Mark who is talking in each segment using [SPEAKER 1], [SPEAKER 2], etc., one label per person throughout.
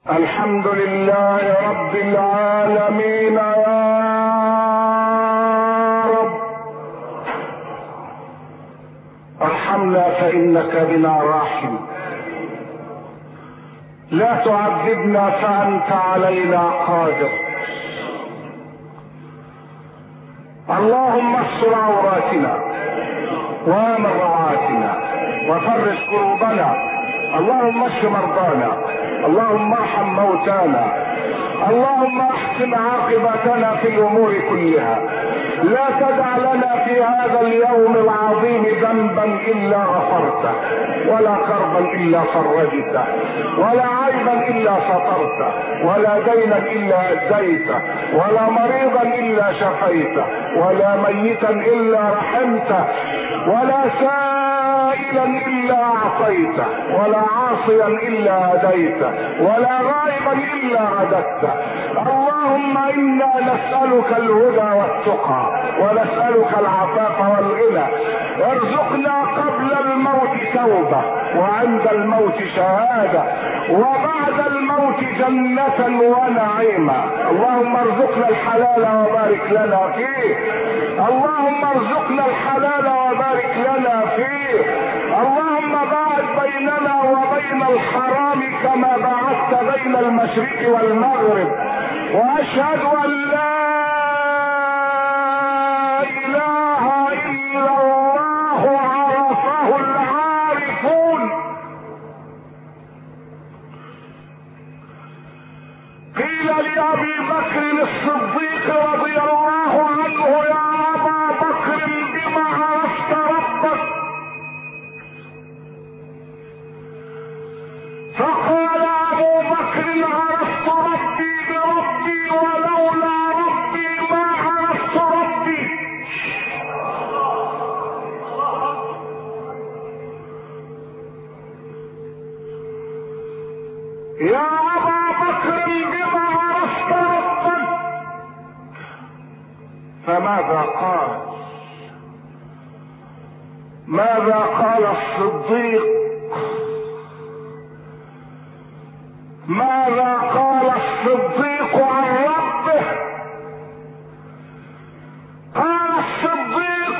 [SPEAKER 1] الحمد لله رب العالمين يا رب، ارحمنا فإنك بنا راحم، لا تعذبنا فأنت علينا قادر. اللهم استر عوراتنا وامن روعاتنا وفرج كروبنا، اللهم اشف مرضانا، اللهم ارحم موتانا، اللهم احسن عاقبتنا في الامور كلها. لا تدع لنا في هذا اليوم العظيم ذنبا الا غفرته، ولا كربا الا فرجته، ولا عيبا الا سترته، ولا دينا الا اديته، ولا مريضا الا شفيته، ولا ميتا الا رحمته، ولا سائلا الا اعطيته، ولا عاصيا الا هديته، ولا غائبا الا رددته. اللهم انا نسألك الهدى والتقى، ونسألك العفاف والغنى. ارزقنا قبل الموت توبة، وعند الموت شهادة، وبعد الموت جنة ونعيما. اللهم ارزقنا الحلال وبارك لنا فيه، اللهم ارزقنا الحلال وبارك لنا فيه. اللهم باعد بيننا وبين الحرام كما باعدت بين المشرق والمغرب. واشهد ان لا اله الا الله عرفه العارفون. قيل لابي بكر الصديق رضي الله عنه: يا ابا بكر بما عرفت ربك؟ فقال ابو بكر: عرفت ربي بربي، ولولا ربي ما عرفت ربي. يا ابا بكر بما عرفت ربك؟ فماذا قال؟ ماذا قال الصديق؟ ماذا قال الصديق عن ربه؟ قال الصديق: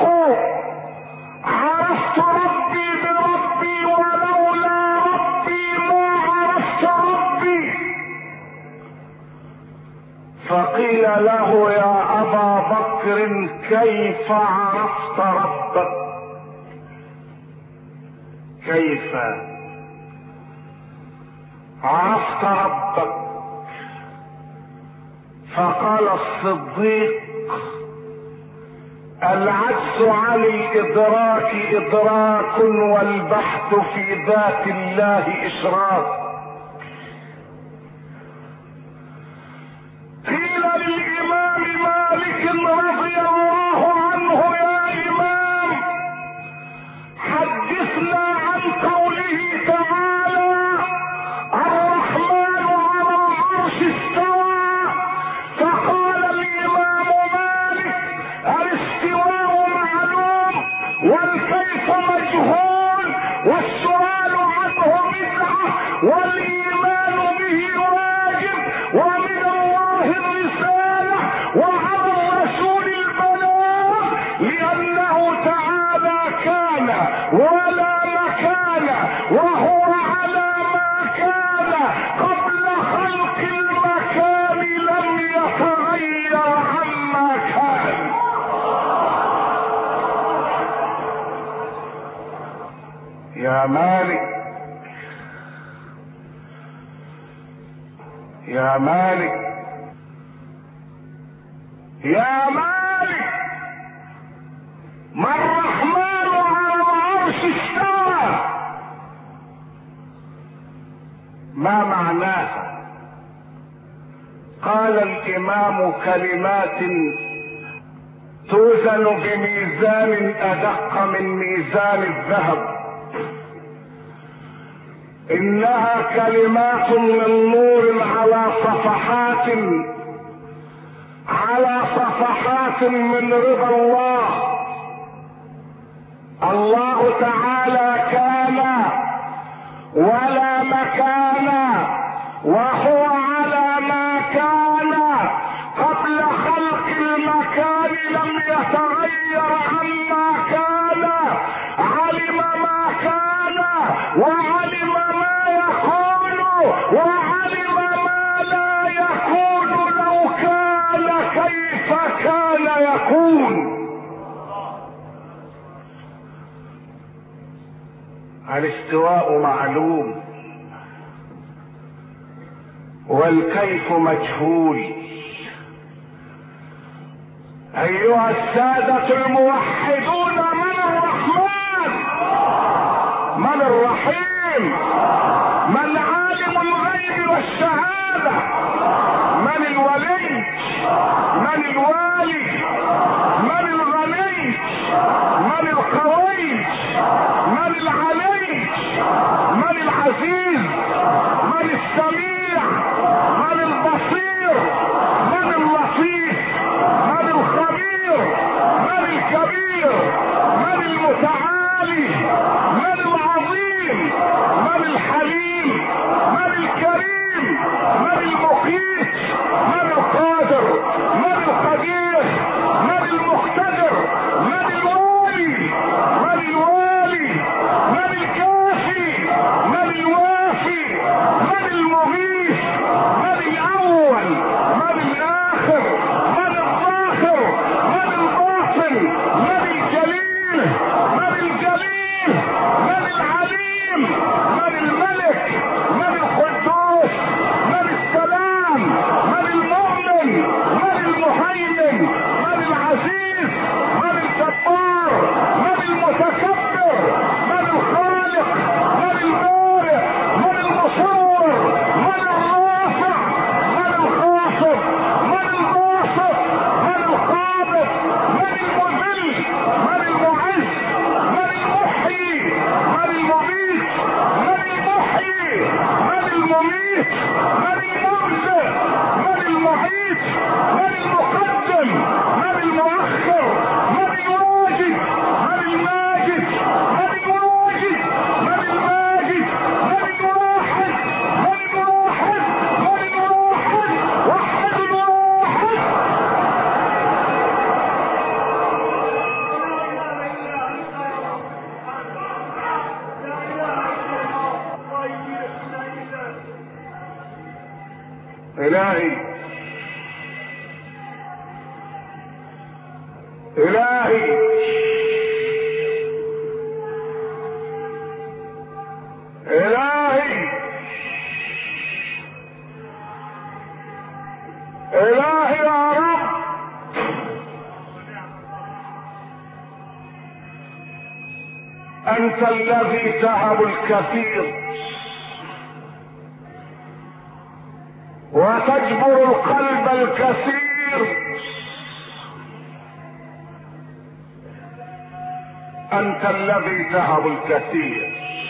[SPEAKER 1] عرفت ربي بربي، ولولا ربي ما عرفت ربي. فقيل له: يا ابا بكر كيف عرفت ربك؟ كيف عرفت ربك؟ فقال الصديق: العجز عن الادراك ادراك، والبحث في ذات الله اشراك. قيل للامام مالك رضي الله عنه: يا امام، حدثنا عن قوله تعالى: الرحمن على العرش استوى. فقال الامام مالك: الاستواء معلوم، والكيف مجهول، والسؤال عنه بدعة، والايمان به واجب، ومن الله الرسالة، وعلى الرسول البلاغ، لانه تعالى كان ولا مكان، وهو على ما كان قبل خلق المكان، لم يتغير عما كان. يا مالك، يا مالك، يا مالك، ما الرحمن على العرش استوى؟ ما معناها؟ قال الامام: كلمات توزن بميزان ادق من ميزان الذهب، انها كلمات من نور على صفحات، على صفحات من رضا الله. الله تعالى كان ولا مكان وهو على ما كان قبل خلق المكان لم يتغير عما كان، علم ما كان وعلم ما يكون وعلم ما لا يكون، لو كان كيف كان يكون. الاستواء معلوم والكيف مجهول. ايها السادة الموحدون، من الرحمن؟ من الرحيم؟ من عالم الغيب والشهادة؟ من الولي؟ من الوالي؟ من الغني؟ من القوي؟ من العلي؟ من العزيز؟ من السميع؟ من البصير؟ من اللطيف؟ من الخبير؟ من الكبير؟ من المتعالي؟ من العظيم؟ من الحليم؟ من الكريم؟ من المقيت؟ من القادر؟ من القدير؟ من المقتدر؟ من الوالي؟ من الوالي؟ من الكافي؟ من الوافي؟ من المغيث؟ من الاول؟ من الاخر؟ من الظاهر؟ من الباطن؟ من الجليل؟ من الجليل؟ من العليم؟ من الملك؟ من القدوس؟ من السلام؟ من المؤمن؟ من المهيمن؟ من العزيز؟ من الجبار؟ من المتكبر؟ من الخالق؟ من البارئ؟ من المصور؟ من الرافع؟ من الخافض؟ من الباسط؟ من القابض؟ من المذل؟ من المعز؟ من المحيي؟ من المميت؟ من المحيي؟ من المميت؟ من المرزق؟ من المعيد؟ من المقدم؟ من المؤخر؟ من الواجد؟ من الماجد؟ من الواجد؟ من الماجد؟ من الواحد؟ من الواحد؟ من الواحد؟ وحد الواحد. إلهي إلهي إلهي إلهي يا رب، أنت الذي تهب الكثير وتجبر القلب الكثير. أنت الذي تهب الكثير،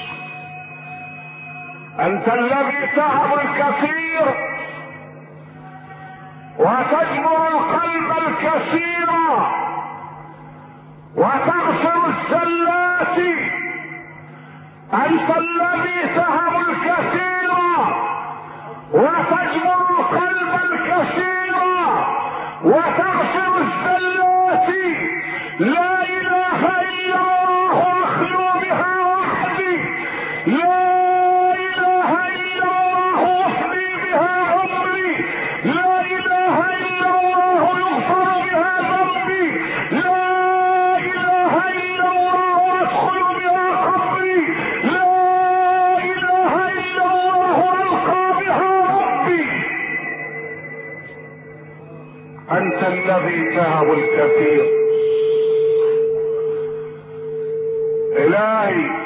[SPEAKER 1] أنت الذي تهب الكثير وتجبر القلب الكثير وتغفر الزلات. أنت الذي تهب الكثير وتجبر القلب الكثير وتغفر الزلات. لا اله الا الله اخلو بها وحدي، لا اله الا الله افني بها عمري، لا اله الا الله يغفر بها ذنبي، لا اله الا الله ادخل بها قبري، لا اله الا الله القى بها ربي. انت الذي تهب الكثير. إلهي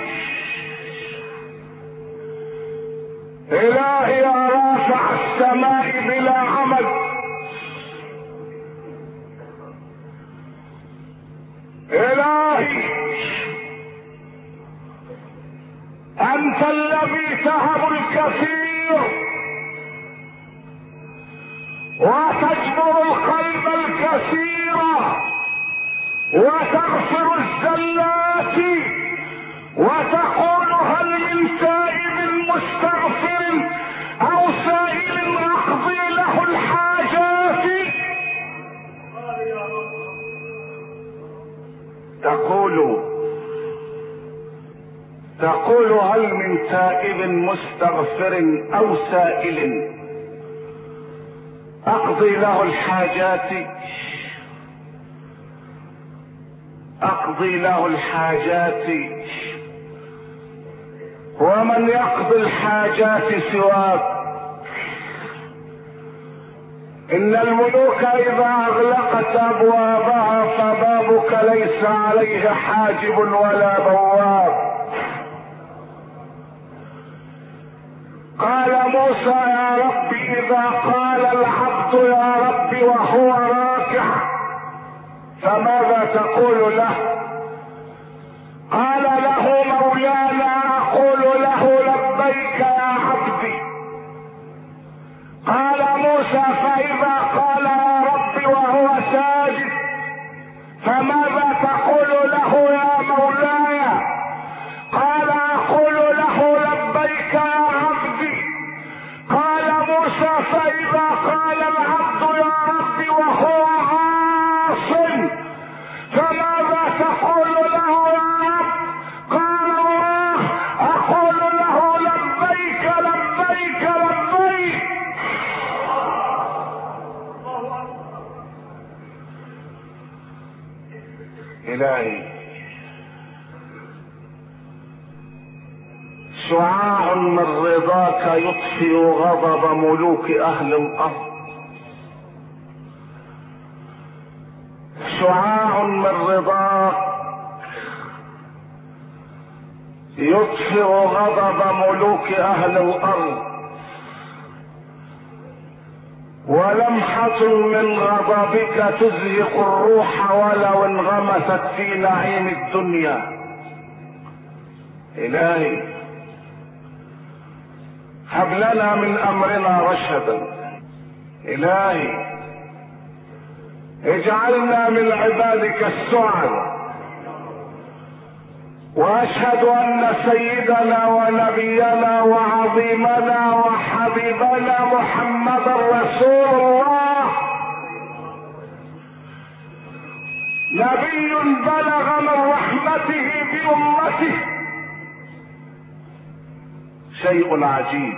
[SPEAKER 1] إلهي يا رافع السماء بلا عمد، إلهي أنت الذي تهب الكثير وتجبر القلب الكثير وتغفر الزلات وتقول هل من تائب مستغفر او تقول هل من تائب مستغفر او سائل اقضي له الحاجات، اقضي له الحاجات، ومن يقضي الحاجات سواك. ان الملوك اذا اغلقت ابوابها فبابك ليس عليه حاجب ولا بواب. قال موسى يا رب اذا قال العبد يا رب وهو راكع فماذا تقول له؟ قال له مولانا اقول له لبيك يا عبدي. قال موسى فاذا قال يا رب وهو ساجد فماذا تقول له يا مولاي؟ قال اقول له لبيك يا عبدي. قال موسى فاذا قال العبد يا رب وهو عاص فماذا تقول له يا رب؟ قال الله اقول له لبيك لبيك لبيك. الهي شعاع من رضاك يطفئ غضب ملوك اهل الارض، شعاع من رضاك يطفئ غضب ملوك اهل الارض، ولمحة من غضبك تزهق الروح ولو انغمست في نعيم الدنيا. الهي هب لنا من امرنا رشدا. الهي اجعلنا من عبادك السعد. واشهد ان سيدنا ونبينا وعظيمنا وحبيبنا محمدا رسول الله نبي بلغ من رحمته بامته شيء عجيب.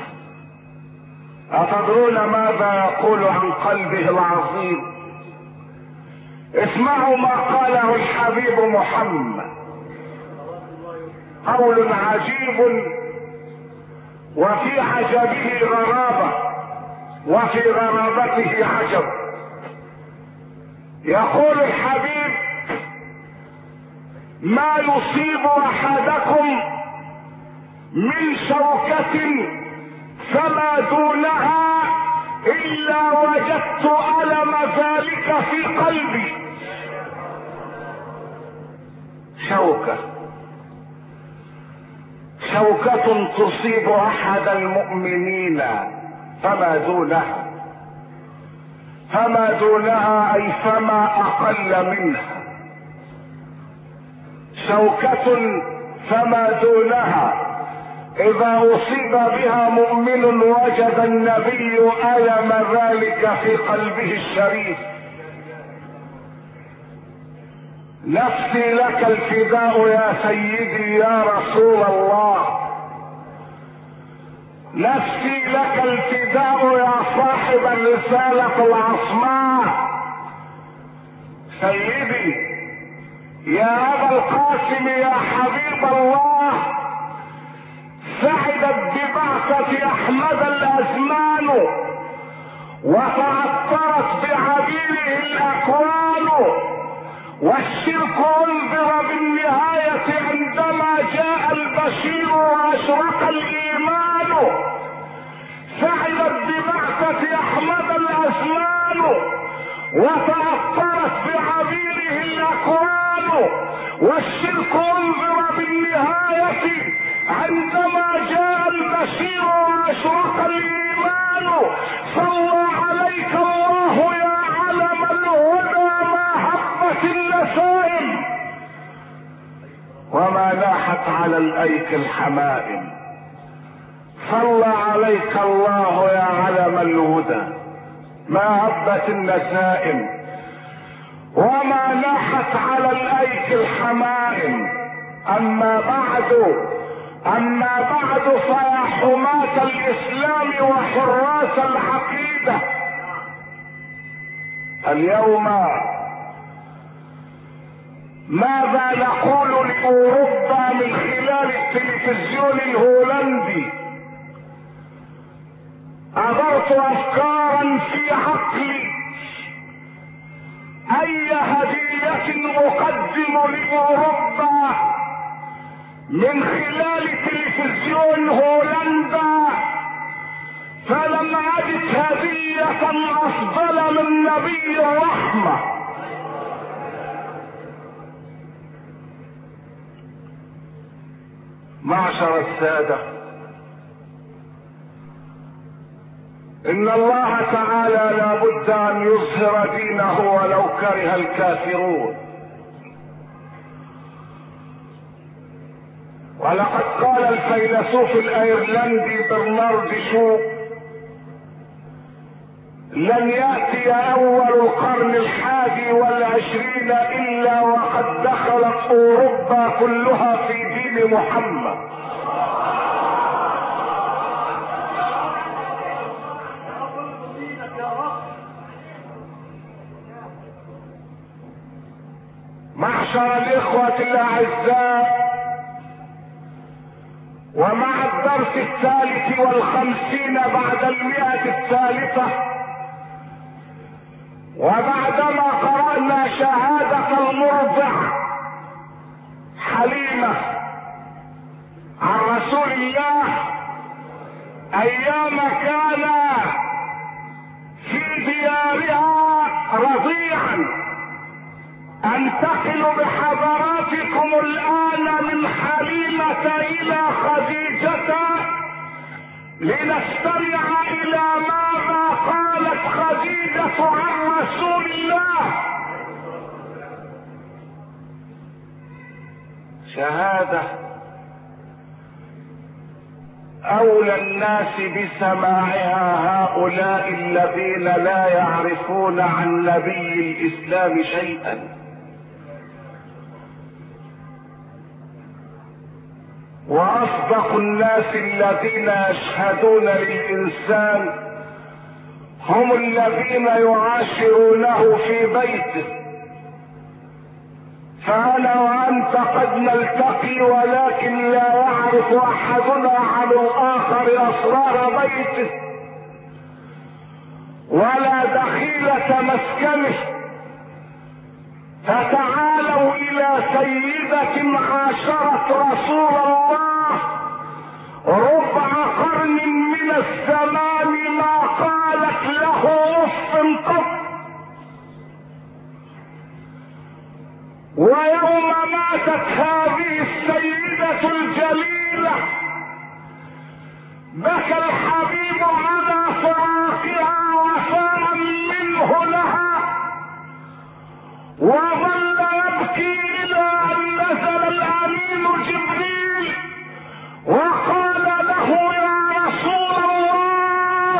[SPEAKER 1] اتدرون ماذا يقول عن قلبه العظيم؟ اسمعوا ما قاله الحبيب محمد، قول عجيب وفي عجبه غرابة وفي غرابته عجب. يقول الحبيب ما يصيب احدكم من شوكة فما دونها الا وجدت الم ذلك في قلبي. شوكة تصيب احد المؤمنين فما دونها اي فما اقل منها. شوكة فما دونها اذا اصيب بها مؤمن وجد النبي الم ذلك في قلبه الشريف. نفسي لك الفداء يا سيدي يا رسول الله، نفسي لك الفداء يا صاحب الرسالة العصماء. سيدي يا ابا القاسم يا حبيب الله، سعدت ببعثة احمد الازمان وتعطرت بعبيره الاكوان، والشرك انذر بالنهاية عندما جاء البشير واشرق الايمان. سعدت ببعثة احمد الازمان وتعطرت بعبيره الاكوان، والشرك انذر بالنهاية عندما جاء البشير واشرق الايمان. صلى عليك الله يا علم الهدى ما هبت النسائم وما لاحت على الايك الحمائم. صلى عليك الله يا علم الهدى ما هبت النسائم وما لاحت على الايك الحمائم. اما بعد اما بعد فيا حماة الاسلام وحراس العقيدة، اليوم ماذا نقول لاوروبا من خلال التلفزيون الهولندي؟ أدرت افكارا في عقلي، اي هدية اقدم لاوروبا من خلال تلفزيون هولندا، فلم اجد هدية افضل من نبي الرحمة. معشر السادة، ان الله تعالى لا بد ان يظهر دينه ولو كره الكافرون، ولقد قال الفيلسوف الايرلندي برنارد شو: لن يأتي اول القرن 21 الا وقد دخلت اوروبا كلها في دين محمد. معشر الاخوة الاعزاء، ومع الدرس 53 بعد 100 وبعدما قرأنا شهادة المرضع حليمة عن رسول الله ايام كان في ديارها رضيعا، انتقل بحضراتكم الان من حليمة الى خديجة لنستمع الى ماذا قالت خديجة عن رسول الله. شهادة اولى الناس بسماعها هؤلاء الذين لا يعرفون عن نبي الاسلام شيئا، واصدق الناس الذين يشهدون للانسان هم الذين يعاشرونه في بيته. فانا وانت قد نلتقي ولكن لا يعرف احدنا عن الاخر اسرار بيته ولا دخيلة مسكنه. فتعالوا الى سيدة عاشرت رسول الله ربع قرن من الزمان ما قالت له اف قط، ويوم ماتت هذه السيدة الجليلة بكى الحبيب على فراقها وفاء منه لها، وظل يبكي الى ان نزل الامين جبريل وقال له يا رسول الله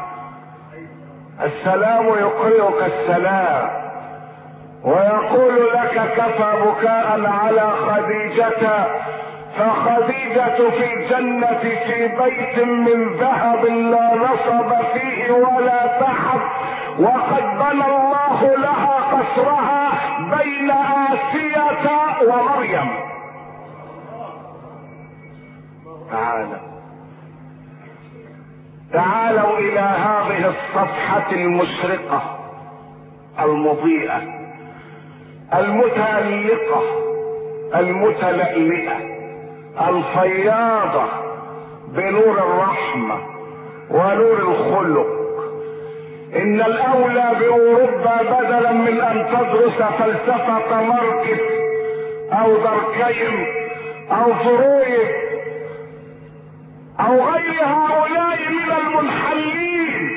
[SPEAKER 1] السلام يقرئك السلام، ويقول لك كفى بكاء على خديجة، فخديجة في الجنة في بيت من ذهب لا نصب فيه ولا تعب، وقد بنى الله لها قصرها بين آسية ومريم. تعالوا الى هذه الصفحة المشرقة المضيئة المتألقة المتلألئة الفياضة بنور الرحمة ونور الخلق. ان الاولى باوروبا بدلا من ان تدرس فلسفة ماركس او داركايم او فرويد او غير هؤلاء من المنحلين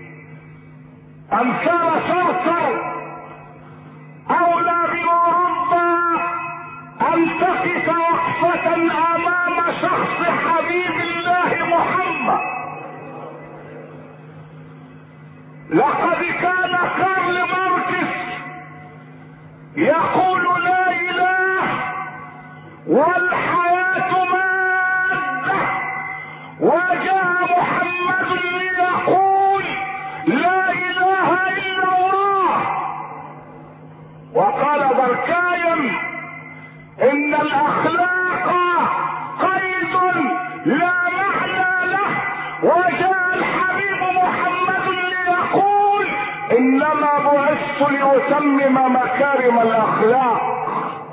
[SPEAKER 1] امثال سارتر، اولى باوروبا ان تقف وقفة امام شخص حبيب الله محمد. لقد كان كارل ماركس يقول لا اله والحياة مات وجاء محمد ليقول لا اله الا الله. وقال بركايم ان الاخلاق قيد لا معنى له. وجاء الحبيب محمد ليقول انما بعثت لاتمم مكارم الاخلاق.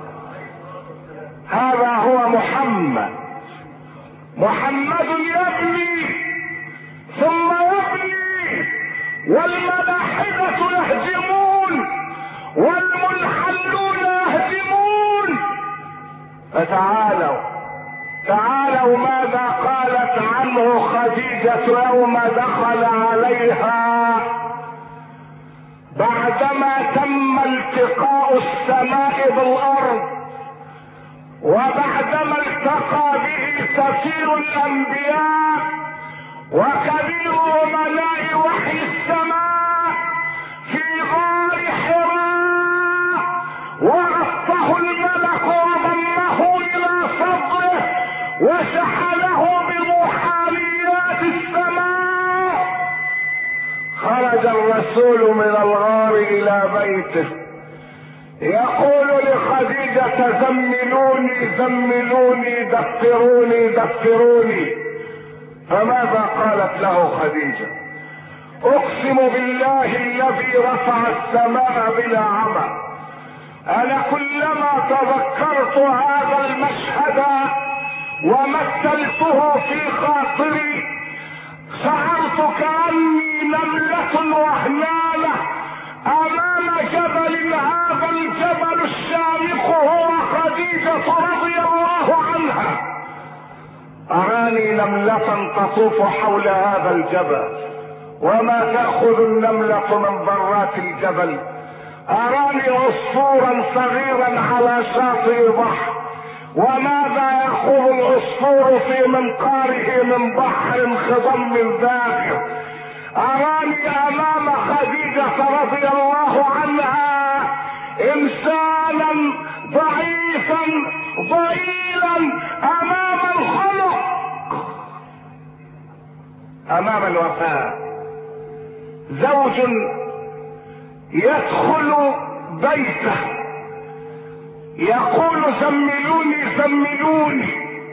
[SPEAKER 1] هذا هو محمد. محمد يبني ثم يبني، والملاحدة يهدمون والمنحلون يهدمون. فتعالوا ماذا قالت عنه خديجة يوم دخل عليها بعدما تم التقاء السماء بالارض، وبعدما التقى به سفير الانبياء وكبير امناء وحي السماء في غار حراء، وغطه الملك وضمه الى صدره وشحنه بروحانيات السماء. خرج الرسول من الغار الى بيته يقول لخديجة زملوني زملوني دفروني دفروني. فماذا قالت له خديجة؟ اقسم بالله الذي رفع السماء بلا عمى، انا كلما تذكرت هذا المشهد ومثلته في خاطري شعرت كأني نملة وهنانة امام جبل، هذا الجبل الشامخ هو خديجة رضي الله عنها. اراني نملة تطوف حول هذا الجبل، وما تأخذ النملة من ذرات الجبل. اراني عصفورا صغيرا على شاطئ بحر، وماذا يأخذ العصفور في منقاره من بحر خضم ذاكر. اراني امام خديجة رضي الله عنها انسانا ضعيفا ضئيلا امام الخلق، امام الوفاء. زوج يدخل بيته يقول زملوني زملوني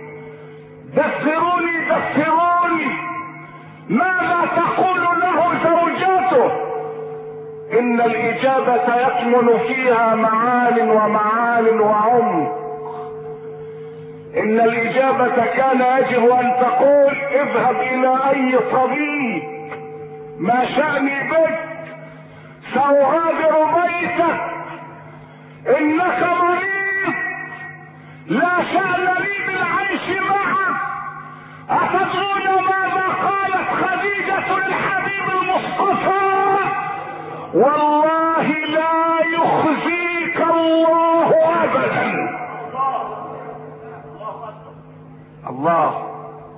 [SPEAKER 1] دثروني دثروني. ماذا تقول له زوجته؟ ان الاجابة يكمن فيها معان ومعان وعمق. ان الاجابة كان يجب ان تقول اذهب الى اي طبيب، ما شأني بك، سأغادر بيتك، انك مريض، لا شأن لي بالعيش معك. أتدرون ماذا قالت خديجة للحبيب المصطفى؟ والله لا يخزيك الله أبدا. الله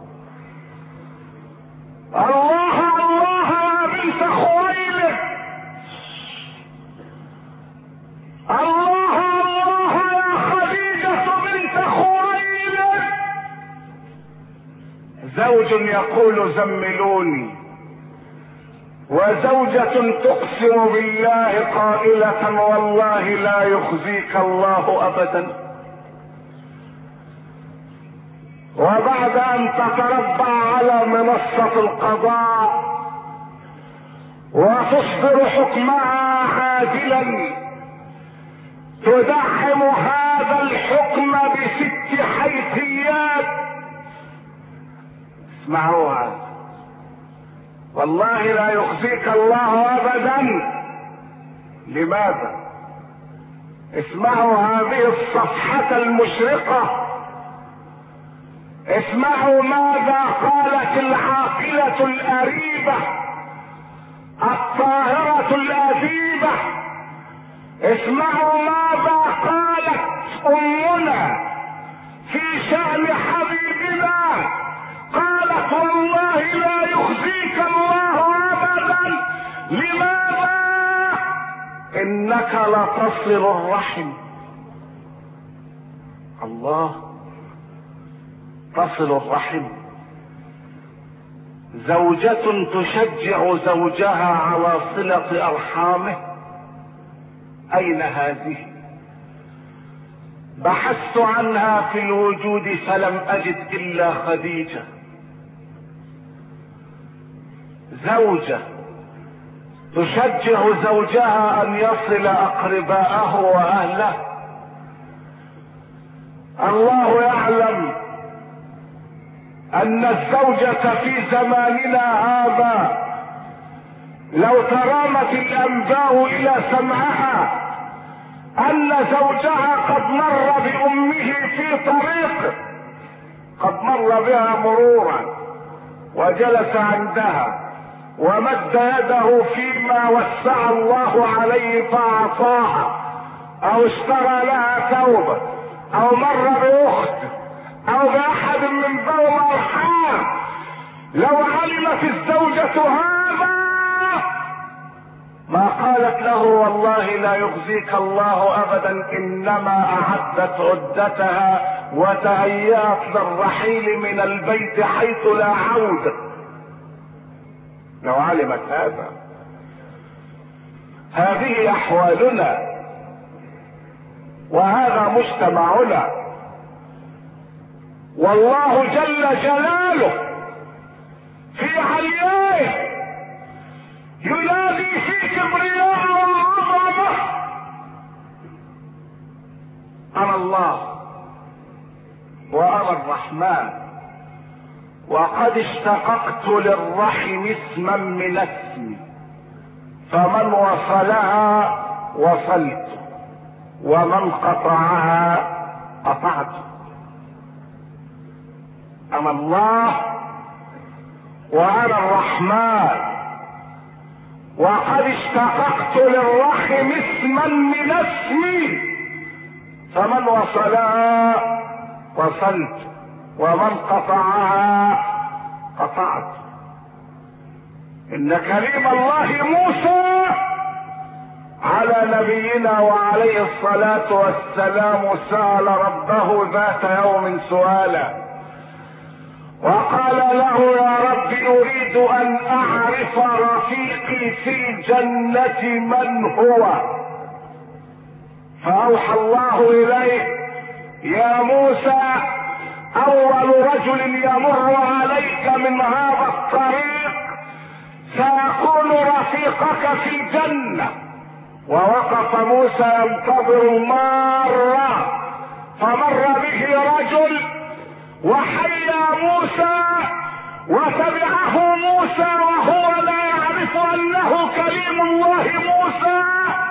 [SPEAKER 1] الله الله يا بنت خويلد، الله الله يا خديجة بنت خويلد. زوج يقول زملوني، وزوجة تقسم بالله قائلة والله لا يخزيك الله أبدا. وبعد أن تتربع على منصة القضاء وتصدر حكمها عادلا، تدعم هذا الحكم ب6 حيثيات. اسمعوها، والله لا يخزيك الله ابدا. لماذا؟ اسمعوا هذه الصفحة المشرقة، اسمعوا ماذا قالت العاقلة الأريبة الطاهرة الأديبة، اسمعوا ماذا قالت أمنا في شأن حبيبنا. قالت والله لا يخزيك الله أبدا. لماذا؟ إنك لتصل الرحم. الله، تصل الرحم زوجة تشجع زوجها على صلة ارحامه، اين هذه؟ بحثت عنها في الوجود فلم اجد الا خديجة. زوجة تشجع زوجها ان يصل اقرباءه واهله. الله يعلم ان الزوجة في زماننا هذا لو ترامت الانباء الى سمعها ان زوجها قد مر بامه في طريق، قد مر بها مرورا وجلس عندها ومد يده فيما وسع الله عليه فاعطاها، او اشترى لها ثوبا، او مر باخت، او باحد من ذوي الارحام، لو علمت الزوجة هذا ما قالت له والله لا يخزيك الله ابدا، انما اعدت عدتها وتهيأت للرحيل من البيت حيث لا عودة. لو علمت هذا. هذه احوالنا وهذا مجتمعنا، والله جل جلاله في عليائه ينادي في كبرياء وعظمه: انا الله وانا الرحمن، وقد اشتققت للرحم اسما من اسمي، فمن وصلها وصلت ومن قطعها قطعت. انا الله وانا الرحمن، وقد اشتققت للرحم اسما من اسمي، فمن وصلها وصلت ومن قطعها قطعت. ان كريم الله موسى على نبينا وعليه الصلاة والسلام سأل ربه ذات يوم سؤالا وقال له: يا رب اريد ان اعرف رفيقي في الجنة من هو. فاوحى الله اليه: يا موسى، اول رجل يمر عليك من هذا الطريق سيكون رفيقك في الجنة. ووقف موسى ينتظر المارة، فمر به رجل وحيا موسى وتبعه موسى وهو لا يعرف انه كليم الله موسى،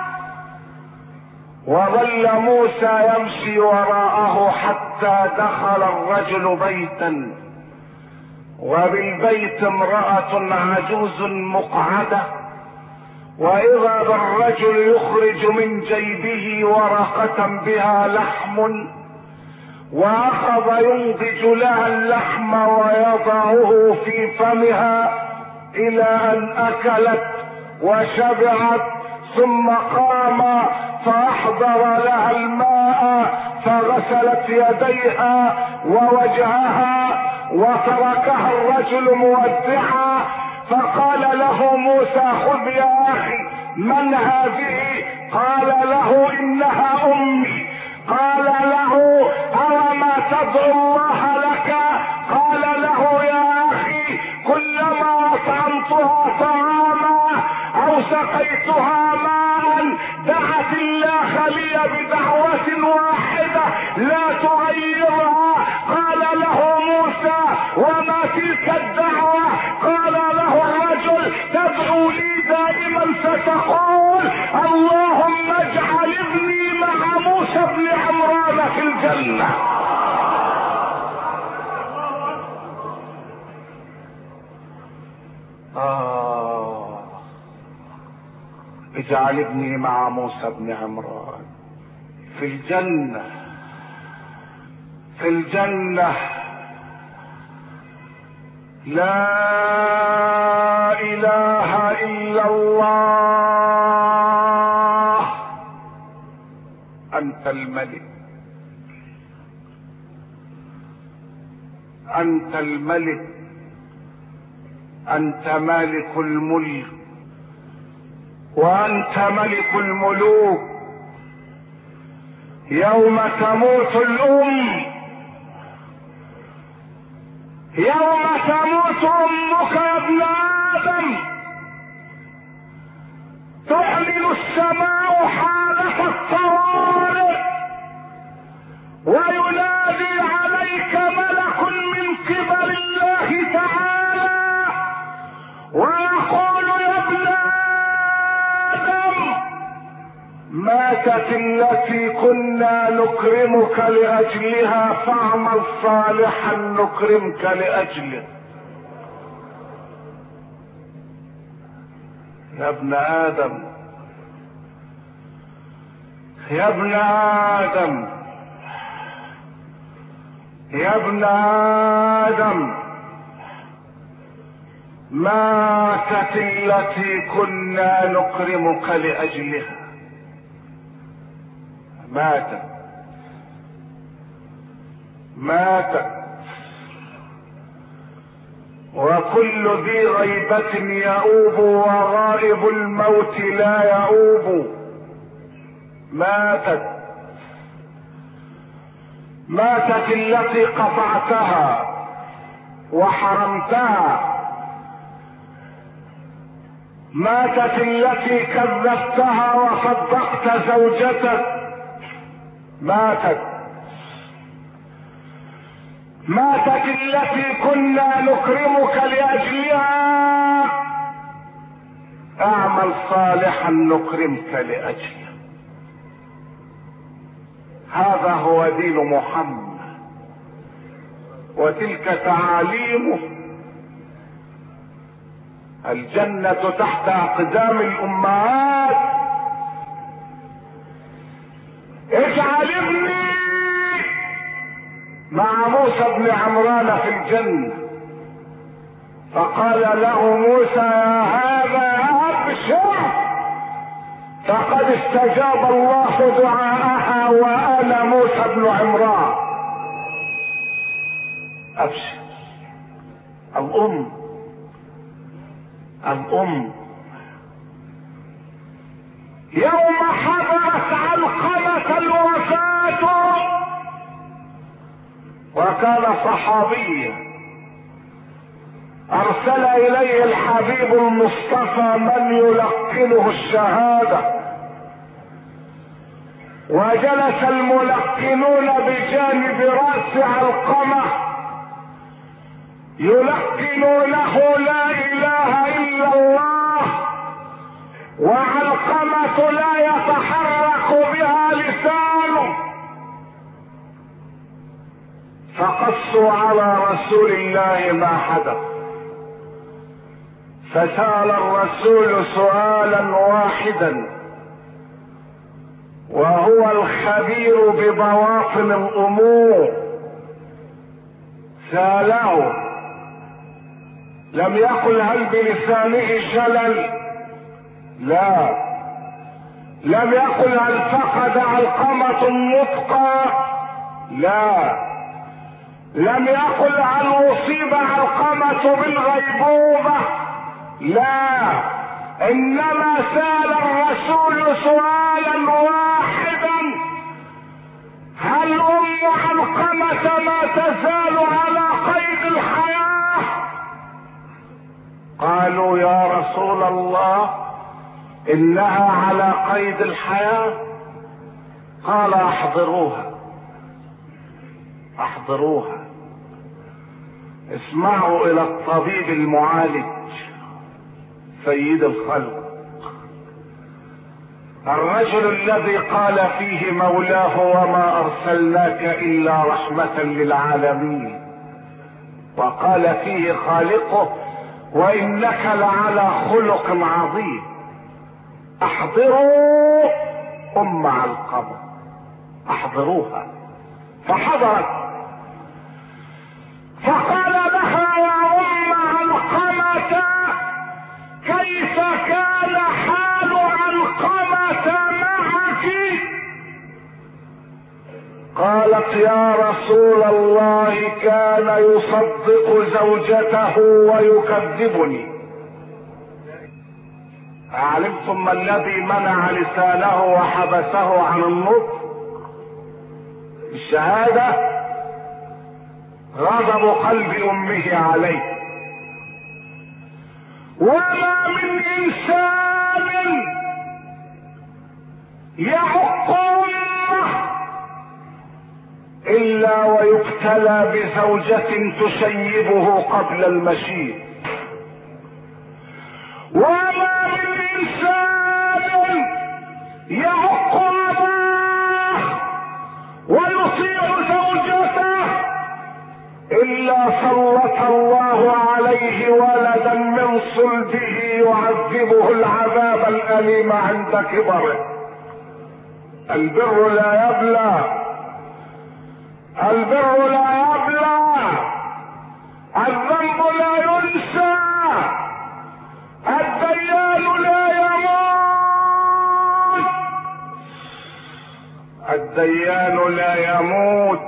[SPEAKER 1] وظل موسى يمشي وراءه حتى دخل الرجل بيتا، وبالبيت امرأة عجوز مقعدة، واذا بالرجل يخرج من جيبه ورقة بها لحم، واخذ ينضج لها اللحم ويضعه في فمها الى ان اكلت وشبعت، ثم قام فاحضر لها الماء فغسلت يديها ووجهها وتركها الرجل مودعا. فقال له موسى: خذ يا اخي، من هذه؟ قال له: انها امي. قال له: اوما تدعو الله لك؟ قال له: يا اخي، كلما اطعمتها طعاما او سقيتها ماء دعت الله لي بدعوة واحدة لا تغيرها. قال له موسى: وما تلك الدعوة؟ قال له الرجل: تدعو لي دائما ستقول اللهم اجعل ابني مع موسى بن عمران في الجنة. اجعل ابني مع موسى بن عمران في الجنة، في الجنة. لا اله الا الله. انت الملك، انت الملك انت مالك الملك وانت ملك الملوك. يوم تموت الام، يوم تموت امك يا ابن ادم تعلن السماء حالة الطوارئ وينادي عليك ملك من قبل الله تعالى ويقول يا ابن آدم ماتت التي كنا نكرمك لأجلها فاعمل صالحا نكرمك لأجله. يا ابن آدم، يا ابن آدم، يا ابن آدم، ماتت التي كنا نكرمك لأجلها. ماتت ماتت. وكل ذي غيبة يؤوب وغائب الموت لا يؤوب. ماتت ماتت التي قطعتها وحرمتها. ماتت التي كذبتها وصدقت زوجتك. ماتت ماتت التي كنا نكرمك لأجلها اعمل صالحا نكرمك لأجله. هذا هو دين محمد وتلك تعاليمه. الجنة تحت أقدام الأمهات. اجعل ابني مع موسى بن عمران في الجنة. فقال له موسى يا هذا أبشر فقد استجاب الله دعاءها وأنا موسى بن عمران. أبشر. الأم يوم حضرت علقمة الوفاة وكان صحابيا ارسل اليه الحبيب المصطفى من يلقنه الشهادة وجلس الملقنون بجانب رأس علقمة يلقنونه لا اله الا الله وعلقمة لا يتحرك بها لسانه. فقصوا على رسول الله ما حدث فسأل الرسول سؤالا واحدا وهو الخبير ببواطن الامور. سأله لم يقل هل بلسانه شلل، لا. لم يقل هل فقد علقمة النطق، لا. لم يقل هل اصيب علقمة بالغيبوبة، لا. انما سأل الرسول سؤالا واحدا هل ام علقمة ما تزال على قيد الحياة؟ قالوا يا رسول الله انها على قيد الحياة. قال احضروها احضروها. اسمعوا الى الطبيب المعالج سيد الخلق، الرجل الذي قال فيه مولاه وما ارسلناك الا رحمة للعالمين، وقال فيه خالقه وانك لعلى خلق عظيم. احضروا ام علقمة، احضروها. فحضرت فقال لها يا ام علقمة كيف كان حال علقمة معك؟ قالت قالت يا رسول الله كان يصدق زوجته ويكذبني. علمتم ما الذي منع لسانه وحبسه عن النطق؟ الشهادة، غضب قلب امه عليه. وما من انسان يعق امه الا ويبتلى بزوجة تشيبه قبل المشيب. وما من انسان يعق اباه ويطيع زوجته الا سلط الله عليه ولدا من صلبه يعذبه العذاب الاليم عند كبره. البر لا يبلى، البر لا يبلى، الذنب لا ينسى، الديان لا يموت، الديان لا يموت،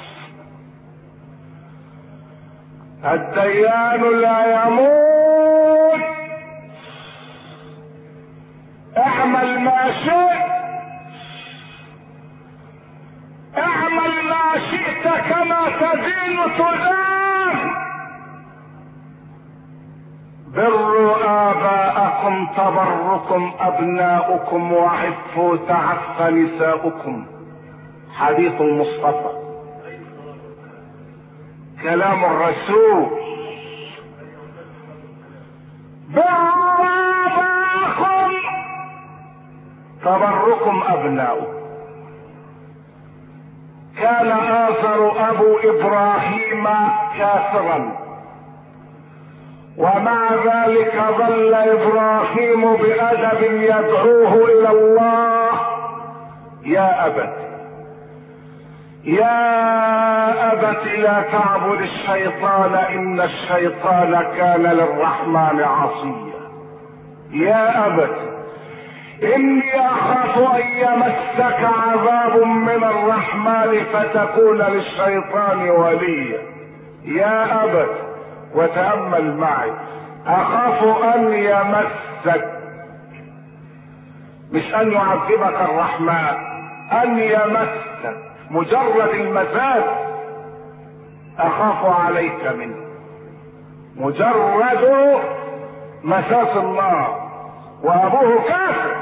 [SPEAKER 1] الديان لا يموت. اعمل ما شئت، اعمل ما شئت كما تدين تدان. بروا آباءكم تبركم أبناؤكم وعفوا تعف نساؤكم. حديث المصطفى، كلام الرسول. بروا آباءكم تبركم أبناؤكم. كان آزر أبو إبراهيم كافرا، ومع ذلك ظل إبراهيم بأدب يدعوه إلى الله. يا أبت، يا أبت لا تعبد الشيطان إن الشيطان كان للرحمن عصيا. يا أبت إني أخاف أن يمسك عذاب من الرحمن فتكون للشيطان وليا. يا أبت، وتأمل معي، أخاف أن يمسك، مش أن يعذبك الرحمن، أن يمسك، مجرد المساس أخاف عليك منه، مجرد مساس النار، وأبوه كافر.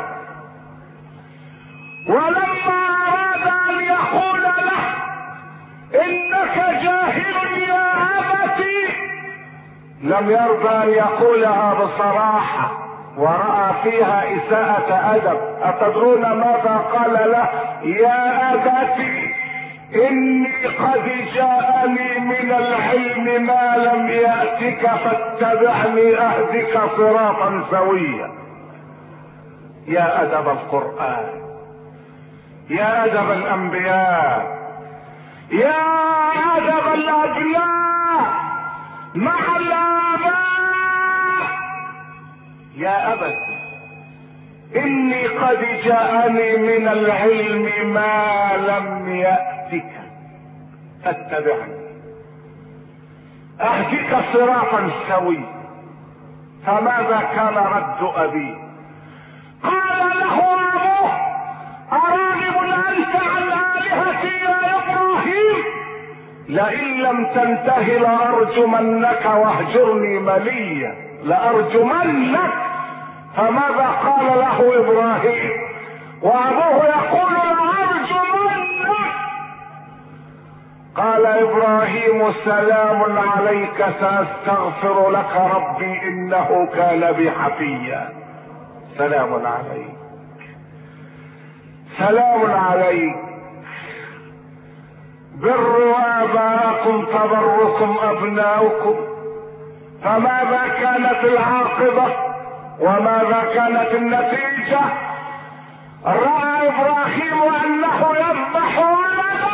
[SPEAKER 1] ولما أراد أن يقول له إنك جاهل يا أبتي لم يرضى أن يقولها بصراحة، ورأى فيها إساءة أدب. أتدرون ماذا قال له؟ يا أبتي إني قد جاءني من العلم ما لم يأتك فاتبعني أهدك صراطا سويا. يا أدب القرآن، يا أدب الأنبياء، يا أدب الأبناء مع الآباء. يا أبت إني قد جاءني من العلم ما لم يأتك فاتبعني أهدك صراطا سويا. فماذا كان رد أبيه؟ قال له أبوه أراغب أنت عن آلهتي يا إبراهيم؟ لئن لم تنته لأرجمنك واهجرني مليا، لأرجمنك. فماذا قال له إبراهيم وأبوه يقول لأرجمنك؟ قال إبراهيم سلام عليك سأستغفر لك ربي إنه كان بي حفيا. سلام عليك، سلام عليك. بروا آباءكم تبركم أبناؤكم. فماذا كانت العاقبة وماذا كانت النتيجة؟ رأى إبراهيم أنه يذبح ولده،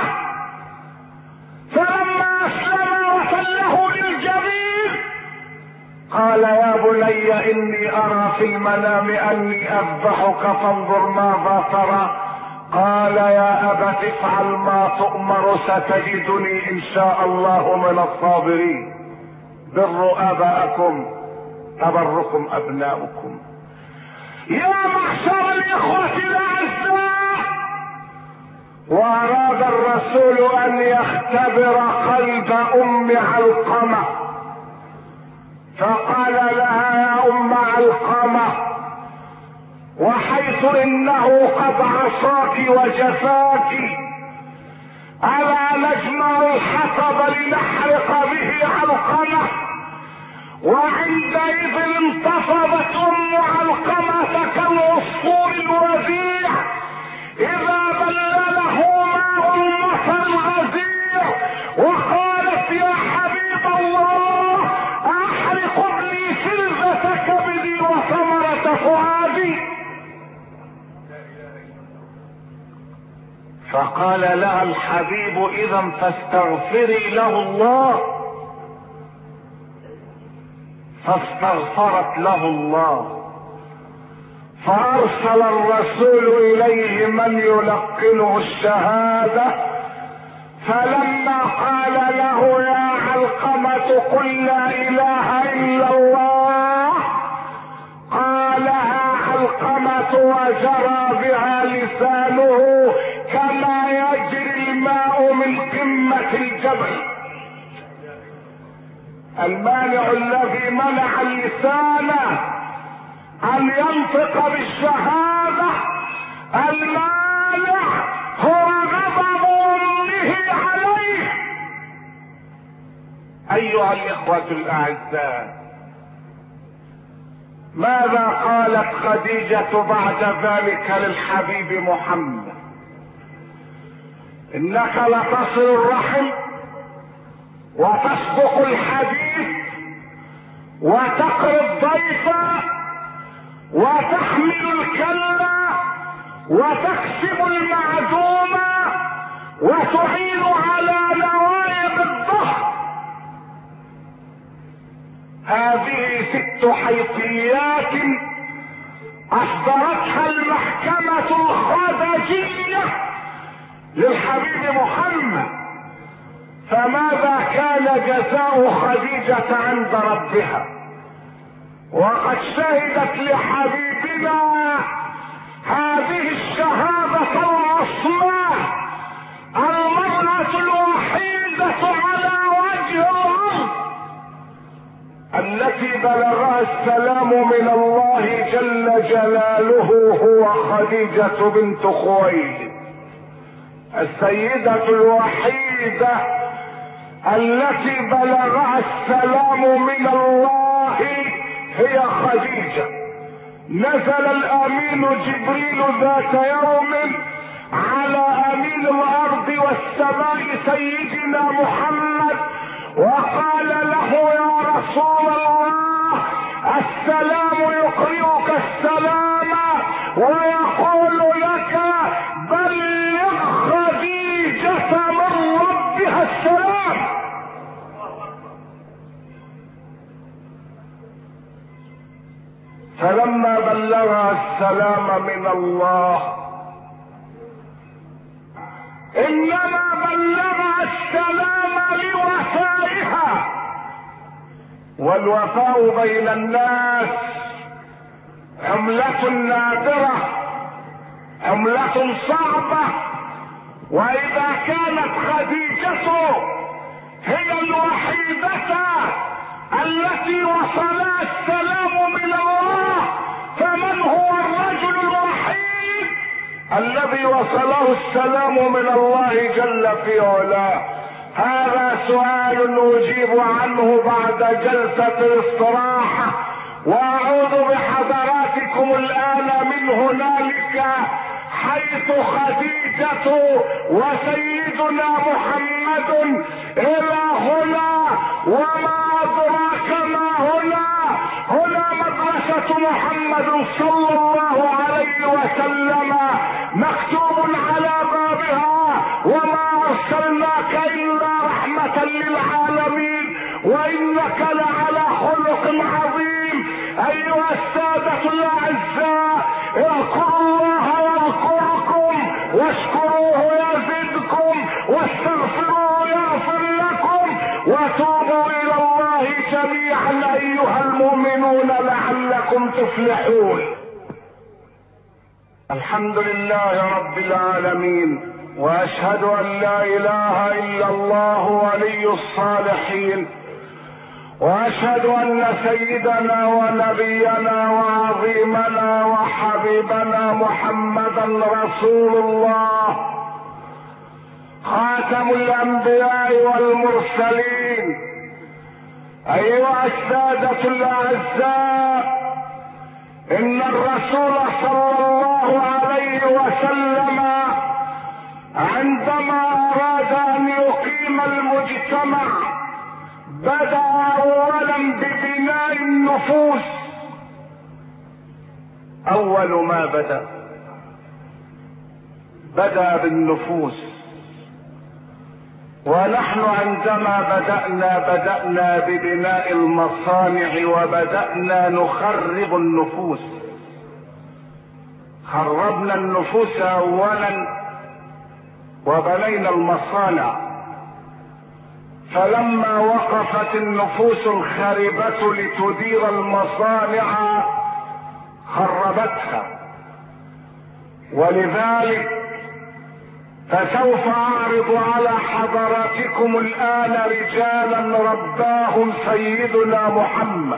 [SPEAKER 1] فلما أسلم وسله للجبين قال يا بني إني أرى في المنام أني أذبحك فانظر ماذا ترى. قال يا أبت افعل ما تؤمر ستجدني إن شاء الله من الصابرين. بروا آباءكم تبركم أبناؤكم. يا معشر الإخوة الأعزاء، وأراد الرسول أن يختبر قلب أم علقمة، فقال لها يا أم علقمة، وحيث إنه قد عصاك وجفاك ألا نجمع الحطب لنحرق به علقمة؟ وعندئذ انتفضت أم علقمة كالعصفور الوديع إذا بلله ماء المطر الغزير، وقالت يا حبيب الله أحرق ابني فلذة كبدي وثمرة فؤادي. فقال لها الحبيب إذا فاستغفري له الله، فاستغفرت له الله، فارسل الرسول اليه من يلقنه الشهادة، فلما قال له يا علقمة قل لا اله الا الله قالها علقمة وجرى بها لسانه كما يجري الماء من قمة الجبل. المانع الذي منع اللسان ان ينطق بالشهادة، المانع هو غضب امه عليه. ايها الاخوة الاعزاء، ماذا قالت خديجة بعد ذلك للحبيب محمد؟ انك لتصل الرحم وتصدق الحديث وتقري الضيف وتحمل الكلة وتكسب المعدوم وتعين على نوائب الظهر. هذه 6 حيثيات اصدرتها المحكمة الخزرجية للحبيب محمد. فماذا كان جزاء خديجة عند ربها؟ وقد شهدت لحبيبنا هذه الشهادة العظمى، المرأة الوحيدة على وجه الأرض التي بلغها السلام من الله جل جلاله هو خديجة بنت خويلد. السيدة الوحيدة التي بلغها السلام من الله هي خديجة. نزل الامين جبريل ذات يوم على امين الارض والسماء سيدنا محمد وقال له يا رسول الله السلام يقرئك السلام ويقول لك بلغ خديجة من ربها السلام. فلما بلغها السلام من الله انما بلغها السلام لوفائها، والوفاء بين الناس عملة نادرة، عملة صعبة. واذا كانت خديجة هي الوحيدة التي وصلها السلام من الله، فمن هو الرجل الوحيد الذي وصله السلام من الله جل في علاه؟ هذا سؤال نجيب عنه بعد جلسة الاستراحة، واعود بحضراتكم الان من هنالك حيث خديجة وسيدنا محمد الى هنا. وما ادراك ما هنا؟ هنا مدرسة محمد صلى الله عليه وسلم مكتوب على بابها وما ارسلناك الا رحمة للعالمين وانك لعلى خلق عظيم. ايها السادة الاعزاء، اذكروا الله يذكركم واشكروه يزدكم واستغفروه يغفر لكم وتوبوا الى الله جميعا ايها المؤمنون لعلكم تفلحون. الحمد لله رب العالمين، واشهد ان لا اله الا الله ولي الصالحين، واشهد ان سيدنا ونبينا وعظيمنا وحبيبنا محمدا رسول الله خاتم الانبياء والمرسلين. ايها السادة الاعزاء، ان الرسول صلى الله عليه وسلم عندما اراد ان يقيم المجتمع بدأ اولا ببناء النفوس. اول ما بدأ بالنفوس، ونحن عندما بدأنا ببناء المصانع وبدأنا نخرب النفوس. خربنا النفوس اولا وبنينا المصانع، فلما وقفت النفوس الخاربة لتدير المصانع خربتها. ولذلك فسوف اعرض على حضراتكم الان رجالا رباهم سيدنا محمد،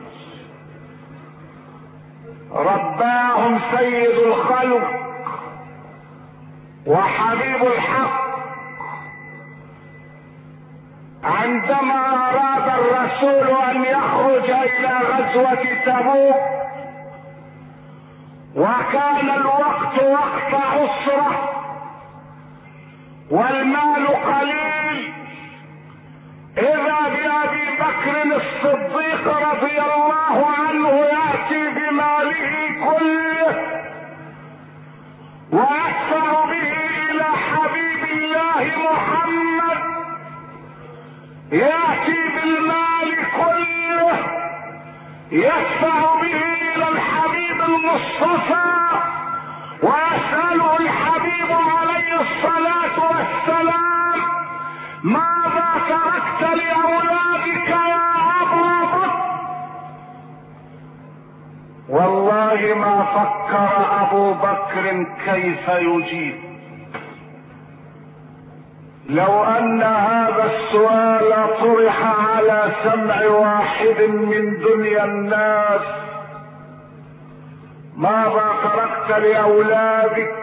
[SPEAKER 1] رباهم سيد الخلق وحبيب الحق. عندما اراد الرسول ان يخرج الى غزوة تبوك وكان الوقت وقت عسرة والمال قليل، اذا بأبي بكر الصديق رضي الله عنه يأتي بماله كله ويدفع به الى حبيب الله محمد، يأتي بالمال كله يدفع به الى الحبيب المصطفى ويسأله الحبيب عليه الصلاة والسلام: ماذا تركت لأولادك يا أبا بكر؟ والله ما فكر أبو بكر كيف يجيب. لو أن هذا السؤال طرح على سمع واحد من دنيا الناس: ماذا تركت لأولادك؟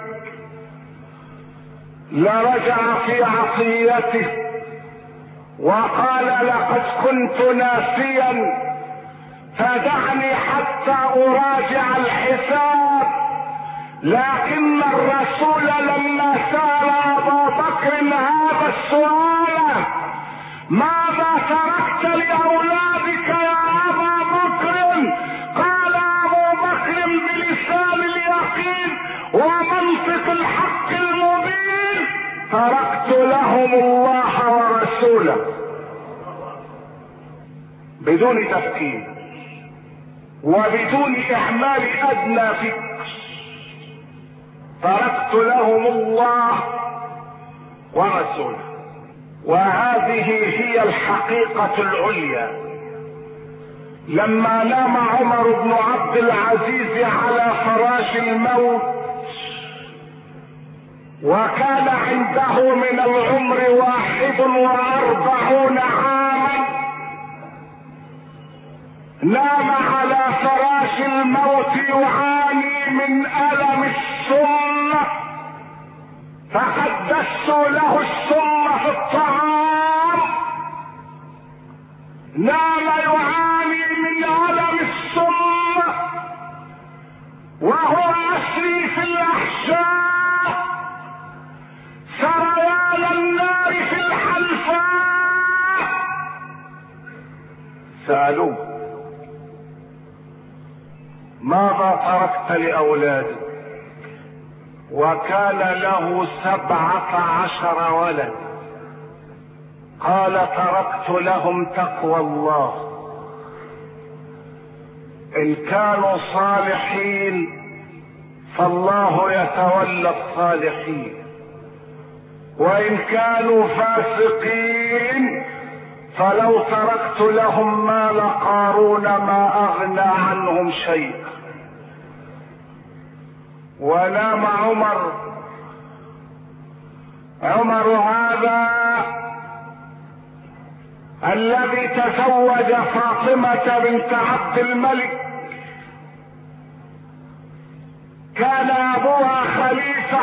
[SPEAKER 1] لرجع في عطيته وقال: لقد كنت ناسيا فدعني حتى أراجع الحساب. لكن الرسول لما سأل أبا بكر هذا السؤال: ماذا تركت لأولادك يا أبا بكر؟ قال أبو بكر بلسان اليقين ومنطق الحق المبين: تركت لهم الله ورسوله. بدون تفكير وبدون إعمال أدنى فكر، تركت لهم الله ورسوله. وهذه هي الحقيقة العليا. لما نام عمر بن عبد العزيز على فراش الموت وكان عنده من العمر 41 عاما، نام على فراش الموت يعاني من ألم السم، فقدسوا له السم في الطعام. نام يعاني من ألم السم وهو يسري في الأحشاء سريان النار في الحلفاء. سألوه: ماذا تركت لأولادك؟ وكان له 17 ولد. قال: تركت لهم تقوى الله. إن كانوا صالحين فالله يتولى الصالحين، وإن كانوا فاسقين فلو تركت لهم مال قارون ما أغنى عنهم شيء. ونام عمر هذا الذي تزوج فاطمة بنت عبد الملك كان أبوها خليفة،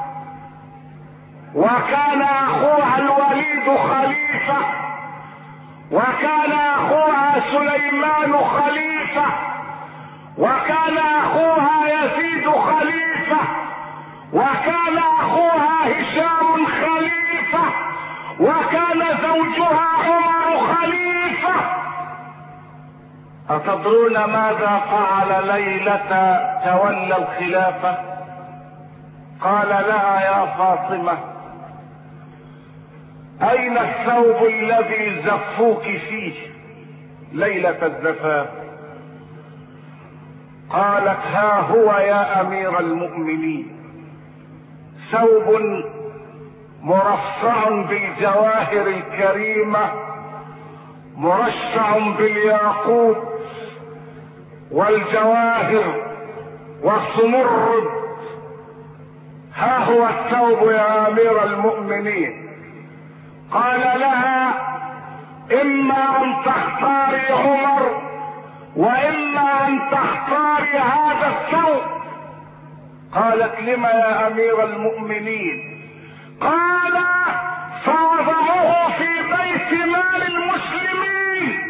[SPEAKER 1] وكان أخوها الوليد خليفة، وكان أخوها سليمان خليفة، وكان أخوها يزيد خليفة، وكان أخوها هشام خليفة، وكان زوجها عمر خليفة. أتدرون ماذا فعل ليلة تولى الخلافة؟ قال لها يا فاطمة أين الثوب الذي زفوك فيه ليلة الزفاف؟ قالت ها هو يا أمير المؤمنين، ثوب مرصع بالجواهر الكريمة مرشع بالياقوت والجواهر والسمرد، ها هو الثوب يا أمير المؤمنين. قال لها إما أن تختاري عمر وإما أن تختاري هذا الثوب. قالت لما يا أمير المؤمنين؟ قال فوضعه في بيت مال المسلمين.